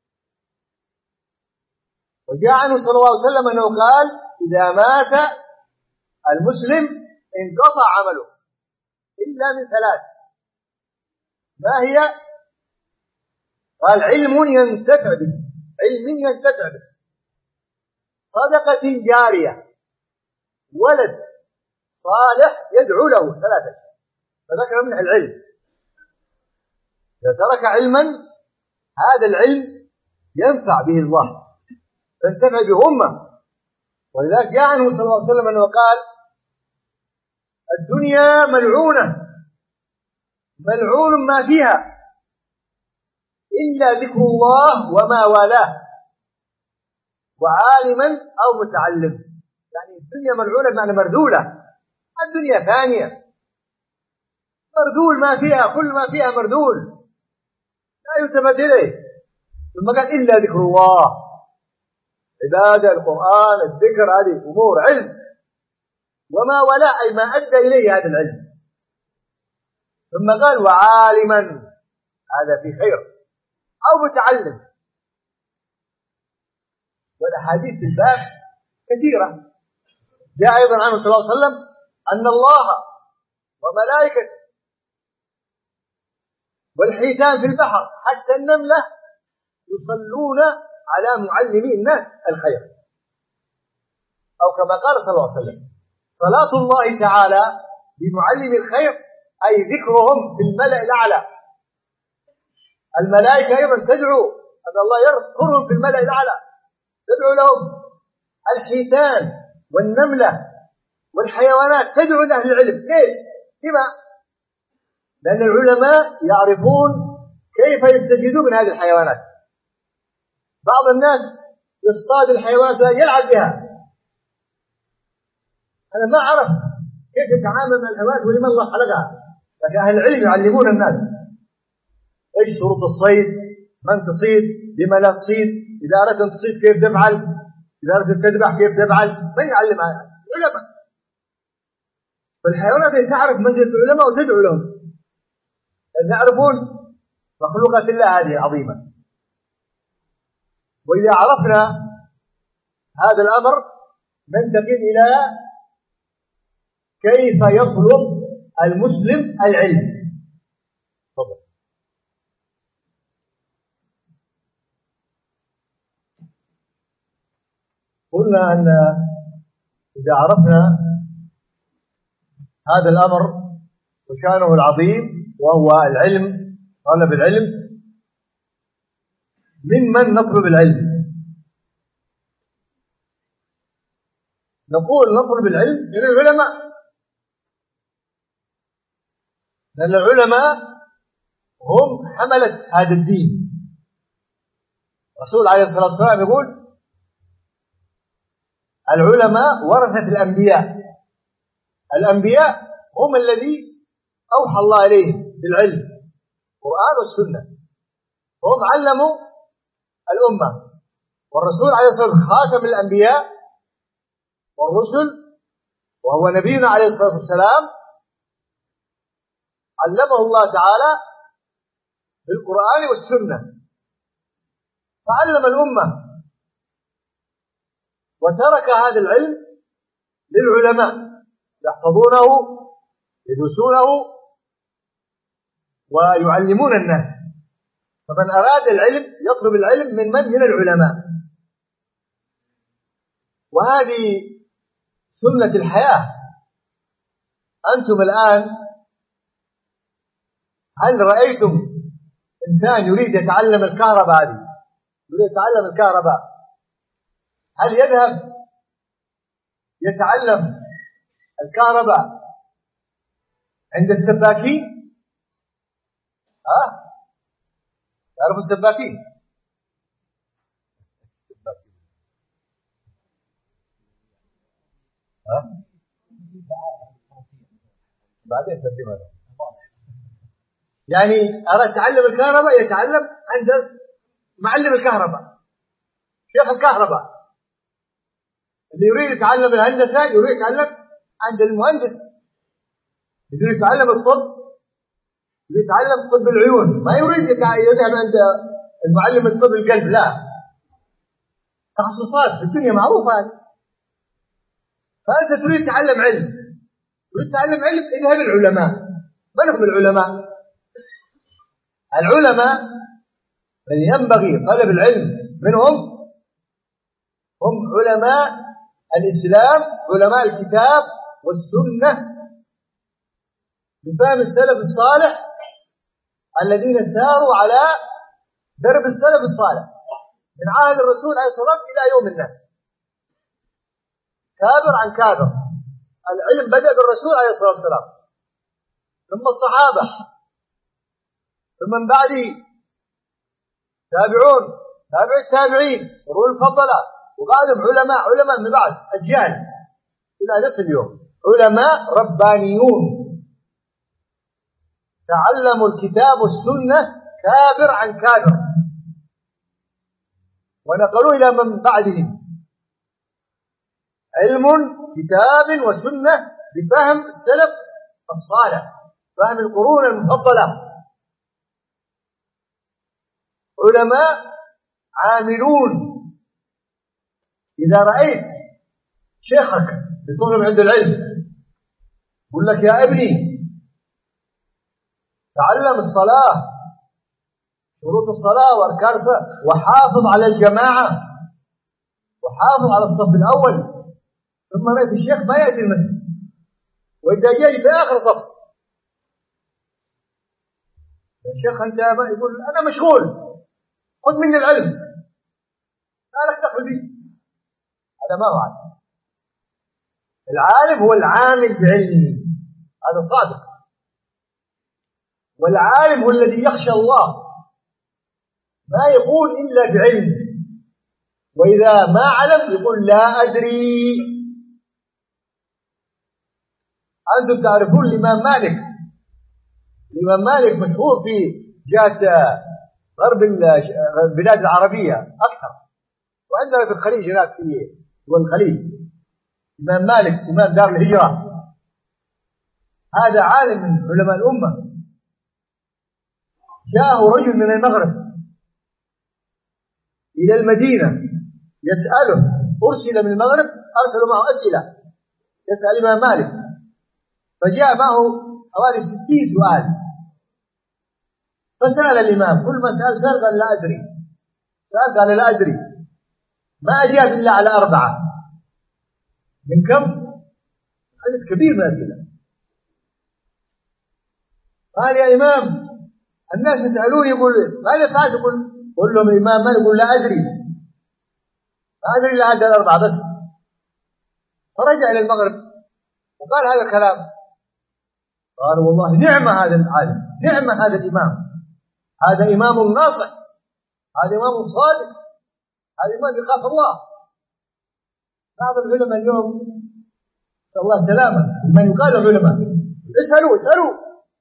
وجاء عنه صلى الله عليه وسلم أنه قال: إذا مات المسلم انقطع عمله إلا من ثلاث. ما هي؟ قال: علم ينتفع به، علم ينتفع به، صدقة جارية، ولد صالح يدعو له. ثلاثة فذكر منها العلم. إذا ترك علما هذا العلم ينفع به الله، تنتفع به أمة. ولذلك جاء عنه صلى الله عليه وسلم أنه قال: الدنيا ملعونة، ملعون ما فيها إلا ذكر الله وما والاه، وعالما أو متعلم. يعني الدنيا ملعونة بمعنى مردولة. الدنيا ثانية، مردول ما فيها، كل ما فيها مردول لا يلتفت إليه. ثم قال: إلا ذكر الله، عبادة، القرآن، الذكر، هذه أمور علم، وما ولا أي ما أدى إليه هذا العلم. ثم قال: وعالما، هذا في خير، أو متعلم. والأحاديث في الباب كثيرة. جاء أيضا عنه صلى الله عليه وسلم أن الله وملائكته والحيتان في البحر حتى النملة يصلون على معلمي الناس الخير، أو كما قال صلى الله عليه وسلم: صلاة الله تعالى بمعلم الخير، أي ذكرهم في الملأ الأعلى. الملائكة أيضا تدعو أن الله يذكرهم في الملأ الأعلى، تدعو لهم. الحيتان والنملة والحيوانات تدعو لأهل العلم. ليش؟ لما؟ لأن العلماء يعرفون كيف يستفيدون من هذه الحيوانات. بعض الناس يصطاد الحيوانات ويلعب بها، هذا ما عرف كيف يتعامل مع الحيوانات ولما الله خلقها. لكن أهل العلم يعلمون الناس إيش شروط الصيد، من تصيد، لما لا تصيد، إذا أردت أن تصيد كيف تفعل، إذا أردت تذبح كيف تفعل. من يعلم هذا؟ العلماء. فالحيوانات تعرف منزلة العلماء وتدعو لهم، لأن يعرفون مخلوقات الله هذه عظيمة. وإذا عرفنا هذا الأمر ننتقل إلى كيف يطلب المسلم العلم. تفضل. قلنا أن إذا عرفنا هذا الأمر وشأنه العظيم وهو العلم، طلب العلم، ممن نطلب العلم؟ نقول نطلب العلم من العلماء، لأن العلماء هم حملة هذا الدين. الرسول عليه الصلاة والسلام يقول: العلماء ورثة الأنبياء. الأنبياء هم الذي أوحى الله إليهم بالعلم، القرآن والسنة، وهم علموا الأمة. والرسول عليه الصلاة والسلام خاتم الأنبياء والرسل، وهو نبينا عليه الصلاة والسلام، علمه الله تعالى بالقرآن والسنة، فعلم الأمة وترك هذا العلم للعلماء يحفظونه، يدرسونه، ويعلمون الناس. فمن أراد العلم يطلب العلم من العلماء. وهذه سنة الحياة. أنتم الآن هل رأيتم إنسان يريد يتعلم الكهرباء هذه، يريد يتعلم الكهرباء، هل يذهب يتعلم الكهرباء عند السباكين؟ تعرفوا السباكين؟ بعدين ترجمة. يعني أراد يتعلم الكهرباء يتعلم عند معلم الكهرباء، شيخ الكهرباء. اللي يريد يتعلم الهندسة يريد يتعلم عند المهندس، يريد يتعلم الطب يريد يتعلم طب العيون، ما يريد يذهب عند المعلم الطب القلب، لا. تخصصات في الدنيا معروفة هذه. فأنت تريد تتعلم علم، تريد تتعلم علم، اذهب العلماء. من هم العلماء؟ العلماء الذي ينبغي طلب العلم منهم هم علماء الإسلام، علماء الكتاب والسنة بفهم السلف الصالح الذين ساروا على درب السلف الصالح من عهد الرسول عليه الصلاة والسلام إلى يوم الناس، كابر عن كابر. العلم بدأ بالرسول عليه الصلاة والسلام، ثم الصحابة، ثم من بعده تابعون، تابع التابعين، قرون المفضلة، وبعدهم علماء من بعد أجيال إلى نصف اليوم، علماء ربانيون تعلموا الكتاب والسنة كابر عن كابر، ونقلوا إلى من بعدهم علم كتاب وسنة بفهم السلف الصالح، فهم القرون المفضلة. علماء عاملون. إذا رأيت شيخك يطلب عند العلم يقول لك يا ابني تعلم الصلاة، شروط الصلاة وأركان الصلاة، وحافظ على الجماعة، وحافظ على الصف الأول، ثم رأيت الشيخ ما يأتي المسجد وإذا جاي في آخر صف، يا شيخ أنت ما يقول أنا مشغول، خذ مني العلم، لا لك دخل بي. هذا ما هو عالم. العالم هو العامل بعلمه، هذا صادق. والعالم هو الذي يخشى الله، ما يقول إلا بعلم، وإذا ما علم يقول لا أدري. أنتم تعرفون الإمام مالك، الإمام مالك مشهور في جهة غرب البلاد العربية أكثر، وعندنا في الخليج هناك في دول الخليج. الإمام مالك إمام دار الهجرة، هذا عالم من علماء الأمة. جاءه رجل من المغرب إلى المدينة يسأله، أرسل من المغرب أرسلوا معه أسئلة يسأل الإمام مالك، فجاء معه حوالي 60 سؤال، فسأل الإمام، كل ما سأل قال لا أدري، سأل قال لا أدري، ما أجاب إلا على 4 من كم؟ عدد كبير من الأسئلة. قال يا إمام الناس يسألوني يقول ماذا فعلت؟ قل لهم الإمام مالك يقول لا أدري، ما أدري إلا هذه 4 بس. فرجع إلى المغرب وقال هذا الكلام، قال والله نعمة هذا العالم، نعمة هذا الإمام، هذا إمام ناصح، هذا إمام صادق، هذا إمام يخاف الله. بعض العلماء اليوم نسأل الله السلامة، من يقال علماء اسألوا،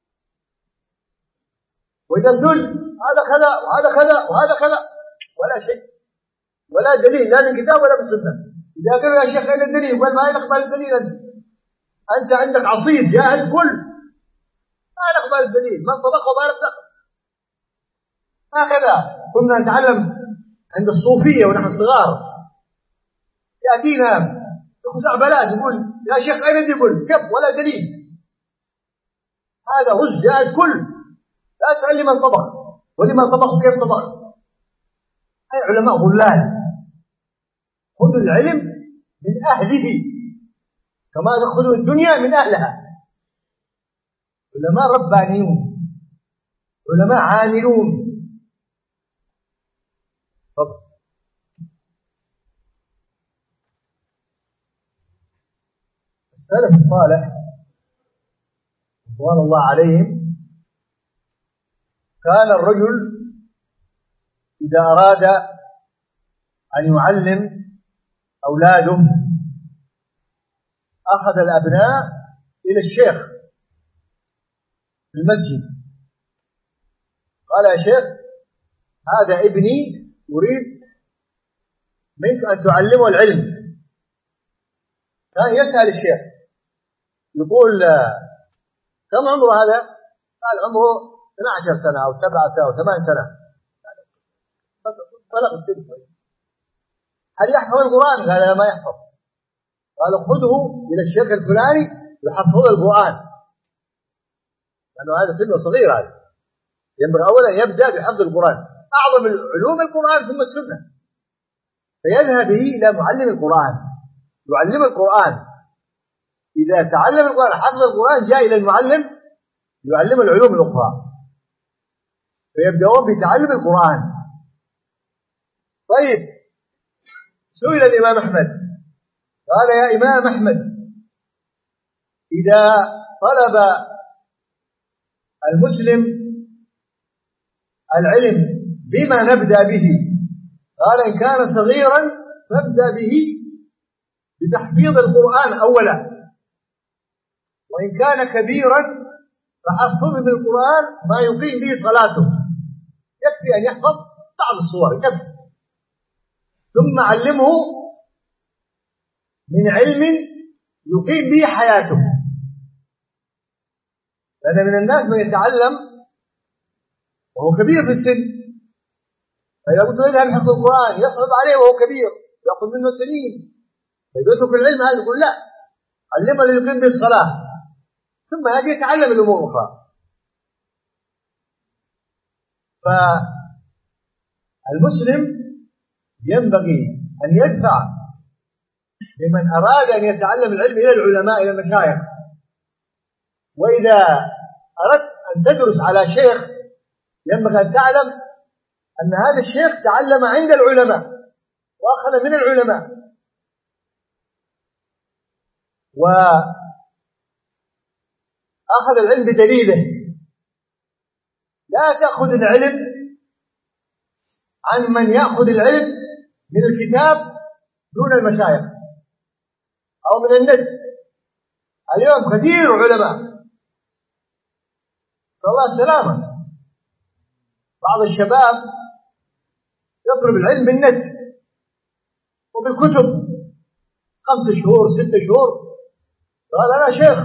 وإذا سئل هذا كذا وهذا كذا وهذا كذا، ولا شيء، ولا دليل لا من كتاب ولا من سنة. إذا قالوا يا شيخ أين الدليل؟ قال ما نقبل الدليل، أنت عندك عصير جاهل، كل ما نقبل الدليل، من طبقه وما لم تقبل. هكذا كنا نتعلم عند الصوفية ونحن صغار، يأتينا خزعبلات يقول يا شيخ أين الدليل؟ يقول كيف ولا دليل، هذا رز جاهل كل، لا تسأل لي من طبخ ولمن طبخ كيف طبخ. هاي علماء ضلال. خذوا العلم من أهله كما تأخذوا الدنيا من أهلها. علماء ربانيون، علماء عاملون. السلف الصالح رضوان الله عليهم كان الرجل إذا أراد أن يعلم أولاده أخذ الأبناء إلى الشيخ في المسجد، قال يا شيخ هذا ابني يريد منك أن تعلمه العلم، كان يسأل الشيخ يقول كم عمره هذا؟ قال عمره 12 سنة أو 7 سنة أو 8 سنة، بس بلغ السن. هل يحفظ القرآن؟ قال لا ما يحفظ. قال خذه إلى الشيخ الفلاني يحفظ القرآن، لأنه هذا سنه صغير. هذا ينبغي أولا يبدأ بحفظ القرآن، أعظم العلوم القرآن ثم السنة، فيذهب به إلى معلم القرآن يعلم القرآن. إذا تعلم القرآن حفظ القرآن جاء إلى المعلم يعلم العلوم الأخرى، فيبدأون بتعلم القرآن. طيب سئل الإمام أحمد قال يا إمام أحمد إذا طلب المسلم العلم بما نبدأ به؟ قال إن كان صغيرا فابدأ به بتحفيظ القرآن أولا، وإن كان كبيرا فحفظه بالقرآن ما يقيم به صلاته، يكفي أن يحفظ بعض الصور يكفي، ثم علمه من علم يقيم به حياته. لأن من الناس من يتعلم وهو كبير في السن، فإذا قلت له اذهب حفظ القرآن يصعب عليه وهو كبير يأخذ منه سنين، فيترك العلم. هذا يقول لا، علمه ليقيم به الصلاة، ثم هذه يتعلم الأمور الأخرى. فالمسلم ينبغي أن يدفع لمن أراد أن يتعلم العلم إلى العلماء إلى المشايخ. وإذا أردت أن تدرس على شيخ ينبغي أن تعلم أن هذا الشيخ تعلم عند العلماء وأخذ من العلماء، وأخذ العلم بدليله. لا تأخذ العلم عن من يأخذ العلم من الكتاب دون المشايخ أو من النت. اليوم كثير علماء صلى الله السلامة، بعض الشباب يطلب العلم بالنت وبالكتب 5 شهور 6 شهور، قال أنا شيخ.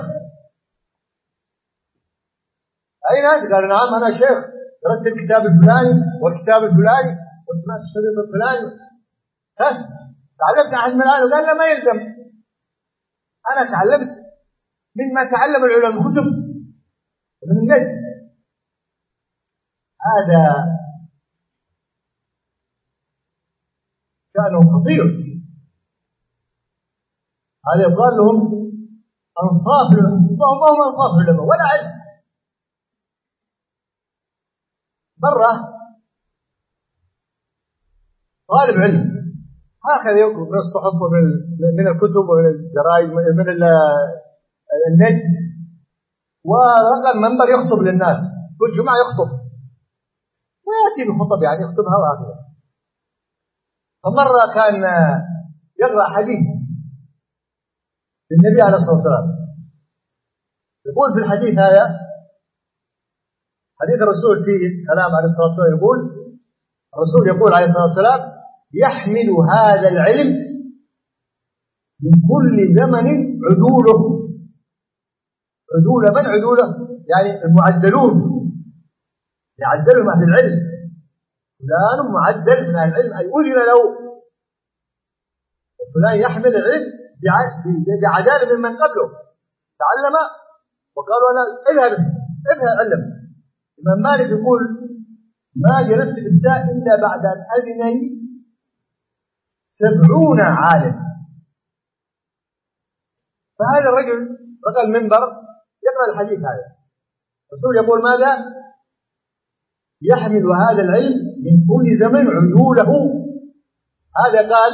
أين أنت؟ قال نعم أنا شيخ، درست الكتاب الفلاني والكتاب الفلاني وسمعت الشريط الفلاني، بس تعلمت عن الآن. وقال لا ما يلزم، أنا تعلمت مما تعلم العلماء من الكتب ومن النت. هذا شأنه خطير. هذا يقال لهم أنصاف العلماء، وهم أنصاف العلماء ولا علم. مرة طالب علم هكذا يقرأ من الصحف ومن الكتب ومن الجرائد من النت، ولقى المنبر يخطب للناس كل جمعة يخطب ويأتي بخطب يعني يخطبها وهكذا. فمرة كان يقرأ حديث للنبي عليه الصلاة والسلام، يقول في الحديث هذا حديث الرسول فيه كلام عليه الصلاة والسلام، يقول الرسول يقول عليه الصلاة والسلام يحمل هذا العلم من كل زمن عدوله. عدول من عدوله؟ يعني المعدلون، يعدلهم أهل العلم، فلان معدل من أهل العلم أي أذن له، وفلان يحمل العلم بعدالة ممن قبله تعلم وقالوا أنا اذهب علم. الإمام مالك يقول ما جلست بالداء إلا بعد أن أذن لي 70 عالم. فهذا الرجل رقى المنبر يقرأ الحديث هذا، الرسول يقول ماذا؟ يحمل هذا العلم من كل زمن عدوله. هذا قال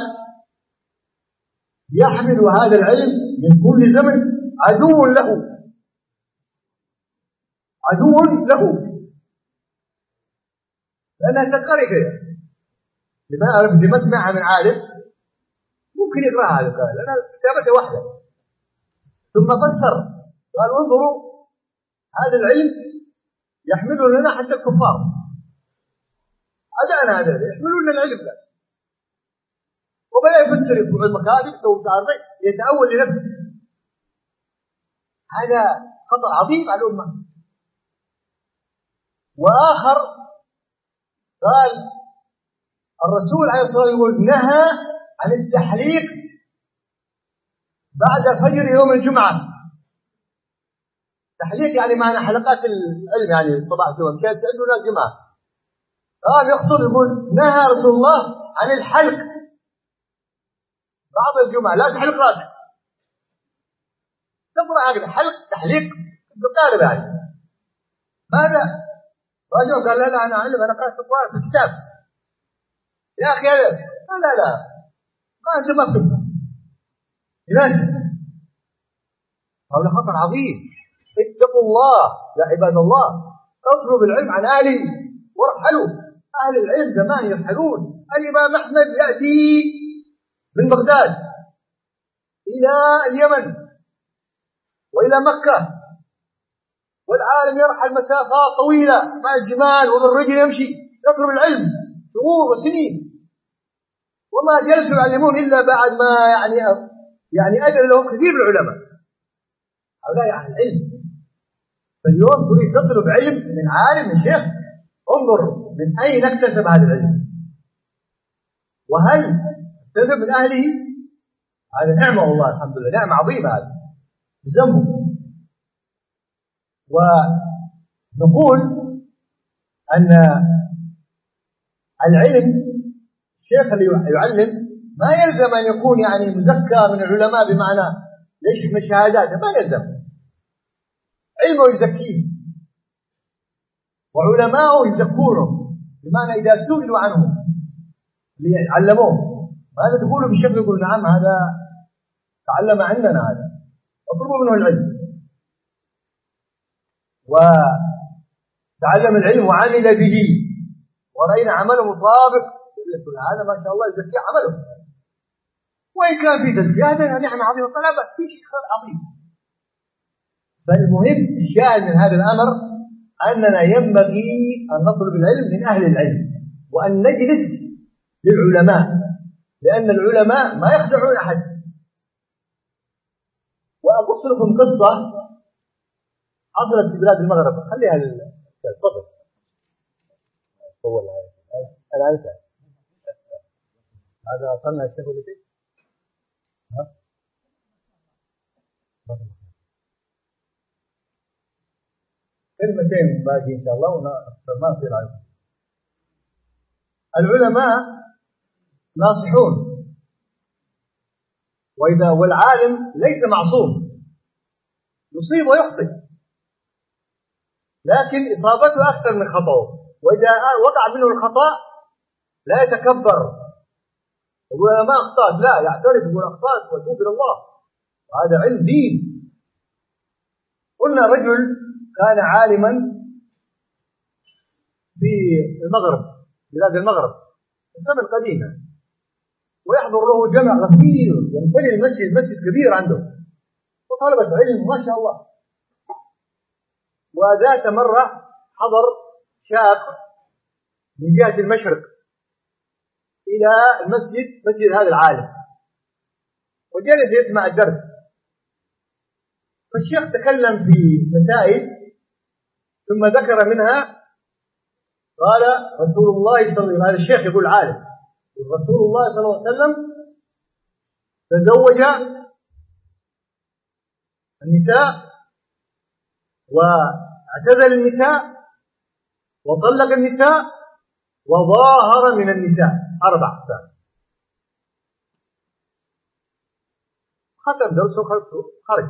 يحمل هذا العلم من كل زمن عدو له، عدو له، لأنها تقرأ كذا لما سمعها من عالم ممكن يقرأها هذا القائل لأنها كتابته واحدة. ثم فسر قال انظروا هذا العلم يحمله لنا حتى الكفار، أجانا هذا يحملون العلم ده. وبدأ يفسر يطبع المكاتب يسوي تعرضي يتأول لنفسه. هذا خطأ عظيم على الأمة. وآخر قال الرسول عليه الصلاة والسلام يقول نهى عن التحليق بعد فجر يوم الجمعة. تحليق يعني معنى حلقات العلم، يعني صباح الجمعة كان عنده ناس جمعة قال يخطب يقول نهى رسول الله عن الحلق بعد الجمعة، لا تحلق راسك. تقرأ هكذا حلق تحليق مقارب يعني. ماذا؟ رجل قال لا أنا أعلم، أنا قرأت القرآن في الكتاب. يا أخي لا ما أنت ما بتفهم. لماذا؟ هذا خطر عظيم. اتقوا الله يا عباد الله، اطلبوا العلم عن أهله وارحلوا. أهل العلم زمان يرحلون. الإمام أحمد يأتي من بغداد إلى اليمن وإلى مكة، والعالم يرحل مسافات طويلة مع الجمال وبالرجل يمشي يطلب العلم شهور وسنين، وما جلسوا يعلمون إلا بعد ما يعني أجل لهم كثير من العلماء. هؤلاء أهل العلم. فاليوم تريد تطلب علم من عالم من شيخ، انظر من أين اكتسب هذا العلم، وهل اكتسب من أهله؟ هذا نعمة والله الحمد لله، نعمة عظيمة هذه بذنبه. ونقول أن العلم الشيخ اللي يعلم ما يلزم أن يكون يعني مزكى من العلماء بمعنى ليش من شهاداته، ما يلزم. علمه يزكيه وعلماءه يزكونه، بمعنى إذا سئلوا عنه ليعلموه ماذا تقولوا بالشيخ؟ يقول نعم هذا تعلم عندنا، هذا اطلبوا منه العلم. وتعلم العلم وعمل به ورأينا عمله مطابق، هذا ما شاء الله يزكي عمله، وإن كان في تزكية هذا نعمة عظيمة فلا بأس فيه، شيء عظيم. فالمهم الشاهد من هذا الأمر أننا ينبغي أن نطلب العلم من أهل العلم، وأن نجلس للعلماء، لأن العلماء ما يخدعون أحد. وأقص لكم قصة حصلت في بلاد المغرب، خليها تفضل. أنا أنسى هذا أصلنا الشيخ اللي فيه. كلمتين باقي إن شاء الله ونخسر ما في رأي. العلماء ناصحون، والعالم ليس معصوم، يصيب ويخطئ، لكن إصابته أكثر من خطأه. وإذا وقع منه الخطأ لا يتكبر يقول أنا ما أخطأت، لا يعترف يقول أخطأت ويتوب إلى الله، وهذا علم دين. قلنا رجل كان عالما في المغرب، بلاد المغرب في الزمن القديم، ويحضر له جمع غفير يمتلئ المسجد، مسجد كبير عنده وطلبة علم ما شاء الله. وذات مرة حضر شاب من جهة المشرق إلى المسجد، مسجد هذا العالم، وجلس يسمع الدرس. فالشيخ تكلم في مسائل ثم ذكر منها قال رسول الله صلى الله عليه وسلم، هذا الشيخ يقول عالم، رسول الله صلى الله عليه وسلم تزوج النساء واعتزل النساء وطلق النساء وظاهر من النساء 4 أقسام. ختم درسه خرج.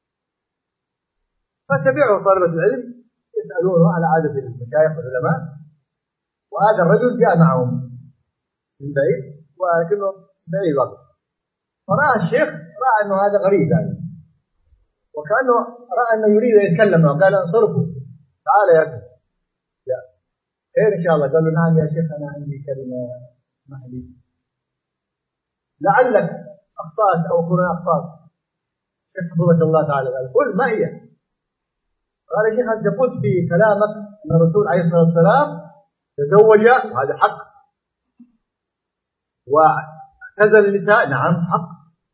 فتبعه طلبة العلم يسألونه على عادة المشايخ والعلماء، وهذا الرجل جاء معهم من بعيد ولكنه بعيد وقت. فرأى الشيخ رأى أنه هذا غريب يعني، وكأنه رأى أنه يريد أن يتكلم معه، قال انصرفوا تعال يا أخي خير إن شاء الله. قال له نعم يا شيخ أنا عندي كلمة اسمح لي، لعلك أخطأت أو كنا أخطأت. حفظك الله تعالى. قال قل ما هي؟ قال يا شيخ أنت قلت في كلامك أن الرسول عليه الصلاة والسلام تزوج، وهذا حق، اعتزل النساء، نعم حق،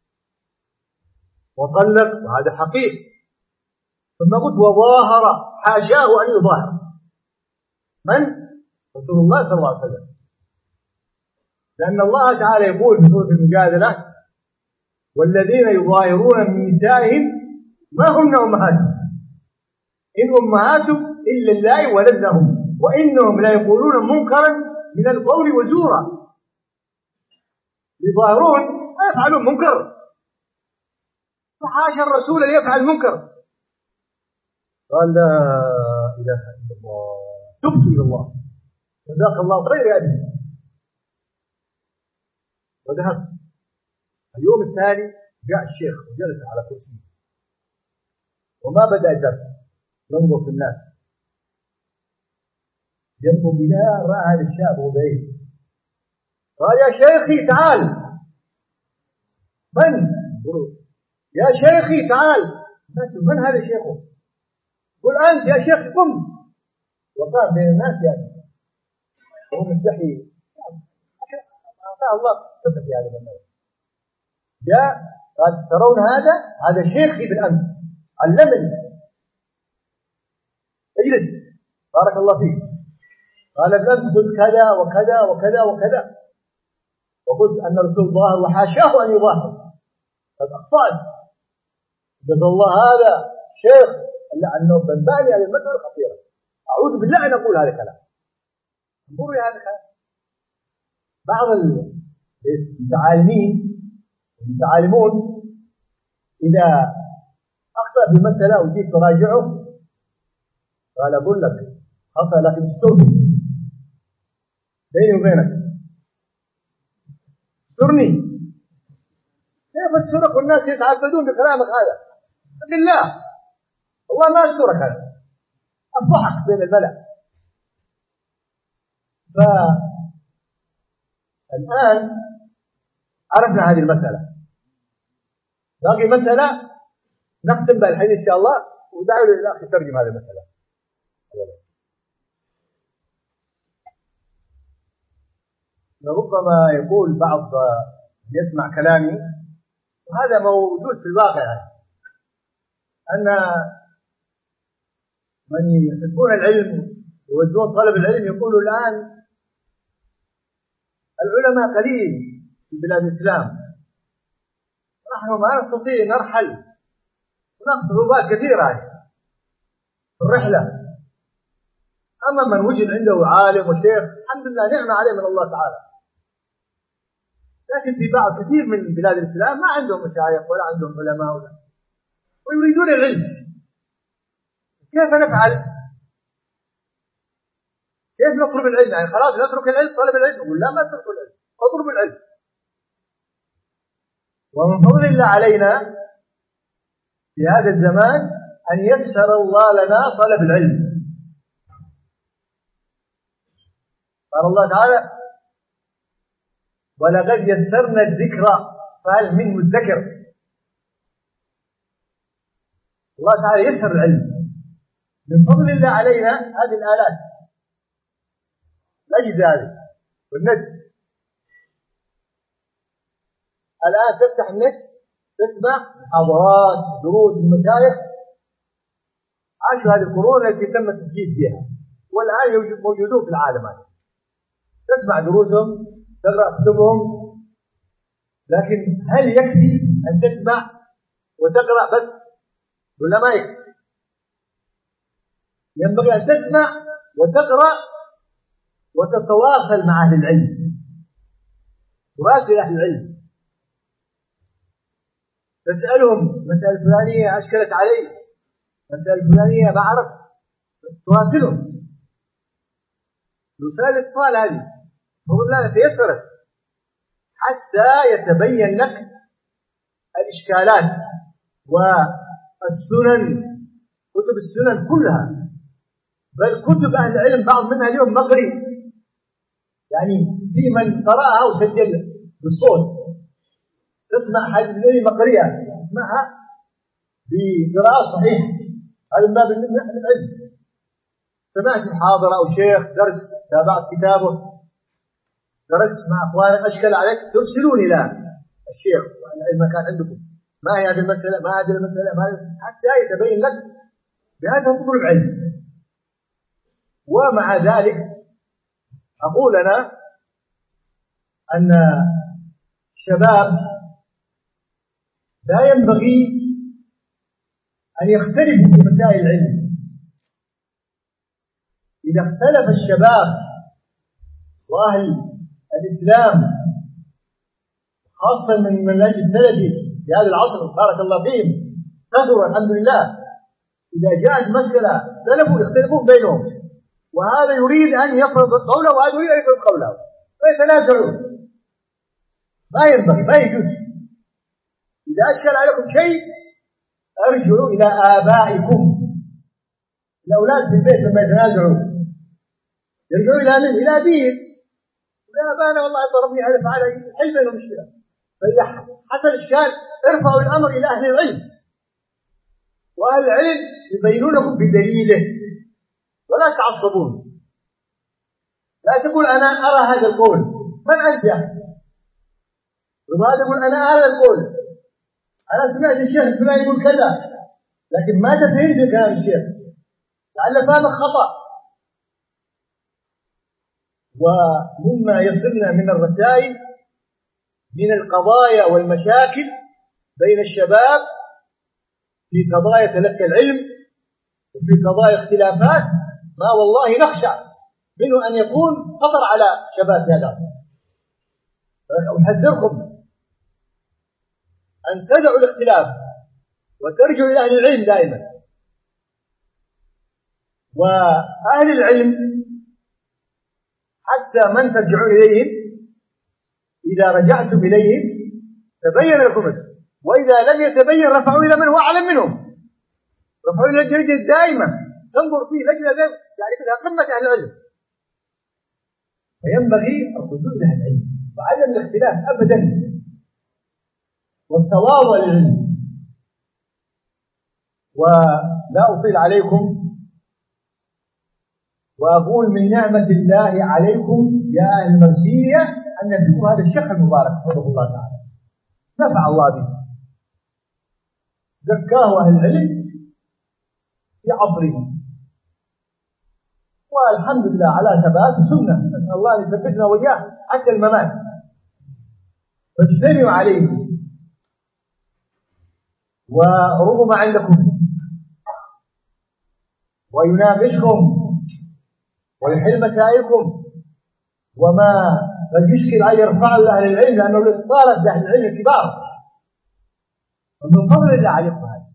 وطلق، وهذا حقيقي. ثم قلت وظاهر، حاشاه أن يظاهر. من؟ رسول الله صلى الله عليه وسلم. لأن الله تعالى يقول في سورة المجادلة والذين يظاهرون من نسائهم ما هن أمهاتهم إن أمهاتهم إلا اللائي ولدنهم وإنهم لا يقولون منكرا من القول وزورا. يظاهرون ما يفعلون منكر، فحاشا الرسول أن يفعل منكر. قال لا إله إلا الله، تبت إلى الله، جزاك الله خير يا أبي، وذهبت. اليوم الثاني جاء الشيخ وجلس على كرسي وما بدأ الدرس، ينظر في الناس، ينظر إلى رأى هذا الشاب وبعيد، قال يا شيخي تعال. من؟ يا شيخي تعال. من هذا شيخه؟ قل أنت يا شيخ قم. وقام بين الناس يعني وهو مستحي، أعطاه الله ثبت في هذا المنزل. جاء قال ترون هذا شيخي بالأمس علمني، اجلس بارك الله فيك. قال بالأمس قلت كذا وكذا وكذا وكذا، وقلت أن الرسول ظاهر وحاشاه أن يظاهر، قد أخطأت، جزا الله هذا شيخ إلا أنه بنباني هذه المسألة خطيرة، أعوذ بالله أن أقول هذا الكلام. انظروا هذا الكلام. بعض المتعالمون إذا أخطأ بمسألة وجيت تراجعه قال أقول لك خطأ لكن استوفي بيني وبينك، استرني. كيف أسترك والناس يتعبدون بكلامك هذا؟ قل لا والله ما أسترك، هذا الضحك بين الملأ. فالآن عرفنا هذه المسألة، باقي مسألة نختم بها الحديث إن شاء الله، ودعوا للأخ يترجم هذه المسألة. ربما يقول بعض يسمع كلامي وهذا موجود في الواقع يعني، أن من يحبون العلم يودون طلب العلم يقولوا الآن العلماء قليل في بلاد الإسلام، نحن ما نستطيع نرحل، هناك صعوبات كثيرة في الرحلة. أما من وجد عنده عالم وشيخ الحمد لله نعمة عليه من الله تعالى، لكن في بعض كثير من بلاد الإسلام ما عندهم مشايخ ولا عندهم علماء ويريدون العلم. كيف نفعل؟ كيف نطلب العلم؟ يعني خلاص نترك العلم، طلب العلم؟ يقول لا ما تترك العلم، اطلب العلم. ومن فضل الله علينا في هذا الزمان أن يسر الله لنا طلب العلم. قال الله تعالى ولقد يسرنا الذكر فهل من مدكر. الله تعالى يسر العلم، من فضل الله علينا هذه الآلات الأجهزة هذه والنت. الآن تفتح النت تسمع محاضرات دروس المشايخ عاشوا هذه القرون التي تم التسجيل فيها، والآن موجودون في العالم هذا، تسمع دروسهم تقرأ كتبهم. لكن هل يكفي أن تسمع وتقرأ بس ولا ما يكفي؟ ينبغي أن تسمع وتقرأ وتتواصل مع أهل العلم، تراسل أهل العلم، تسألهم مسألة فلانية أشكلت علي، مسألة فلانية ما عرفت، تواصلهم. وسائل الاتصال هذه بفضل الله تيسرت حتى يتبين لك الإشكالات والسنن، كتب السنن كلها، بل كتب أهل العلم بعض منها اليوم مقري، يعني في من قرأها وسجل بالصوت، تسمع حاجة الذي مقرية تسمعها بقراءة صحيحة، هذا من باب العلم. سمعت محاضرة أو شيخ درس تابعت كتابه درست مع أخوانك أشكل عليك ترسلون إلى الشيخ المكان عندكم، ما هي هذه المسألة، ما هذه المسألة، ما حتى يتبين لك بهذا تطلب علم. ومع ذلك أقول أنا أن الشباب لا ينبغي أن يختلفوا في مسائل العلم. إذا اختلف الشباب وأهل الإسلام خاصة من منهج السلفي في هذا العصر بارك الله فيهم كثروا الحمد لله، إذا جاءت مسألة اختلفوا يختلفون بينهم، وهذا يريد أن يفرض قوله وهذا يريد أن يفرض قوله فيتنازعون. ما ينبغي، ما يجوز. إذا أشكل عليكم شيء ارجعوا إلى آبائكم. الأولاد في البيت لما يتنازعوا يرجعوا إلى من؟ إلى دين. يا أبانا والله ضربني هذا فعل حل بينه مشكلة. فإذا حصل إشكال ارفعوا الأمر إلى أهل العلم، وأهل العلم يبينون لكم بدليله، ولا تعصبون. لا تقول أنا أرى هذا القول، من أنت يا أخي؟ وما تقول أنا أرى القول، أنا سمعت الشيخ فلان يقول كذا، لكن ما تفهمت كلام الشيخ، لعل فهمك خطأ. ومما يصلنا من الرسائل من القضايا والمشاكل بين الشباب في قضايا تلقي العلم وفي قضايا اختلافات ما والله نخشى منه أن يكون خطر على شباب هذا العصر. أحذركم أن تدعوا الاختلاف وترجعوا إلى أهل العلم دائما. وأهل العلم حتى من ترجعون إليهم إذا رجعتم إليهم تبين لكم، وإذا لم يتبين رفعوا إلى من هو أعلم منهم، رفعوا إلى الجريدة دائما تنظر فيه لجنة يعني كلها قمة أهل العلم. فينبغي الرجوع إلى أهل العلم وعدم الاختلاف أبدا والتواضع للعلم. ولا أطيل عليكم وأقول من نعمة الله عليكم يا أهل المرسية أن فيكم هذا الشيخ المبارك حفظه الله تعالى، نفع الله به، زكاه أهل العلم في عصره، والحمد لله على ثبات سنة، نسأل الله أن يثبتنا وإياه حتى الممات. فاجتمعوا عليه، وربما عندكم ويناقشكم ويحل مسائلكم، وما قد يشكل أن يرفع لأهل العلم، لأنه الاتصالات بأهل العلم الكبار، ومن فضل الله عليكم هذا.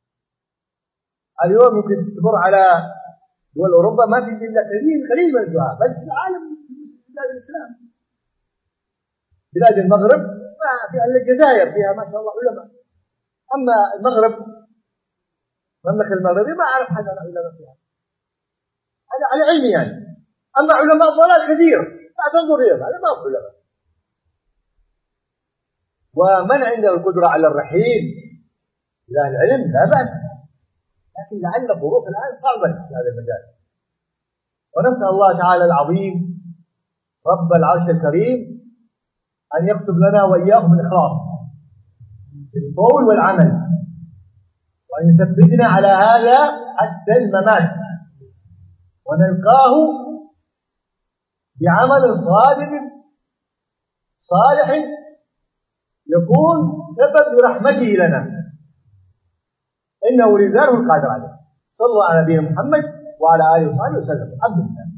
اليوم يمكن تمر على دول أوروبا ما تجد إلا قليل من الدعاء، بل في العالم بلاد الإسلام، بلاد المغرب ما في الجزائر فيها ما شاء الله علماء، أما المغرب المملكة المغربية ما أعرف حدا علماء فيها، هذا على علمي يعني. أما علماء ضلال كثير لا تنظر إليهم، هذا ما هو علماء. ومن عنده القدرة على الرحيل إلى العلم لا بأس، لكن لعل الظروف الآن صعبة في هذا المجال. ونسأل الله تعالى العظيم رب العرش الكريم أن يكتب لنا وإياكم الإخلاص في القول والعمل، وأن يثبتنا على هذا حتى الممات، ونلقاه بعمل صالح يكون سبب برحمته لنا، إنه لذلك القادر عليه. صلى الله على نبينا محمد وعلى آله وصحبه وسلم. الحمد لله.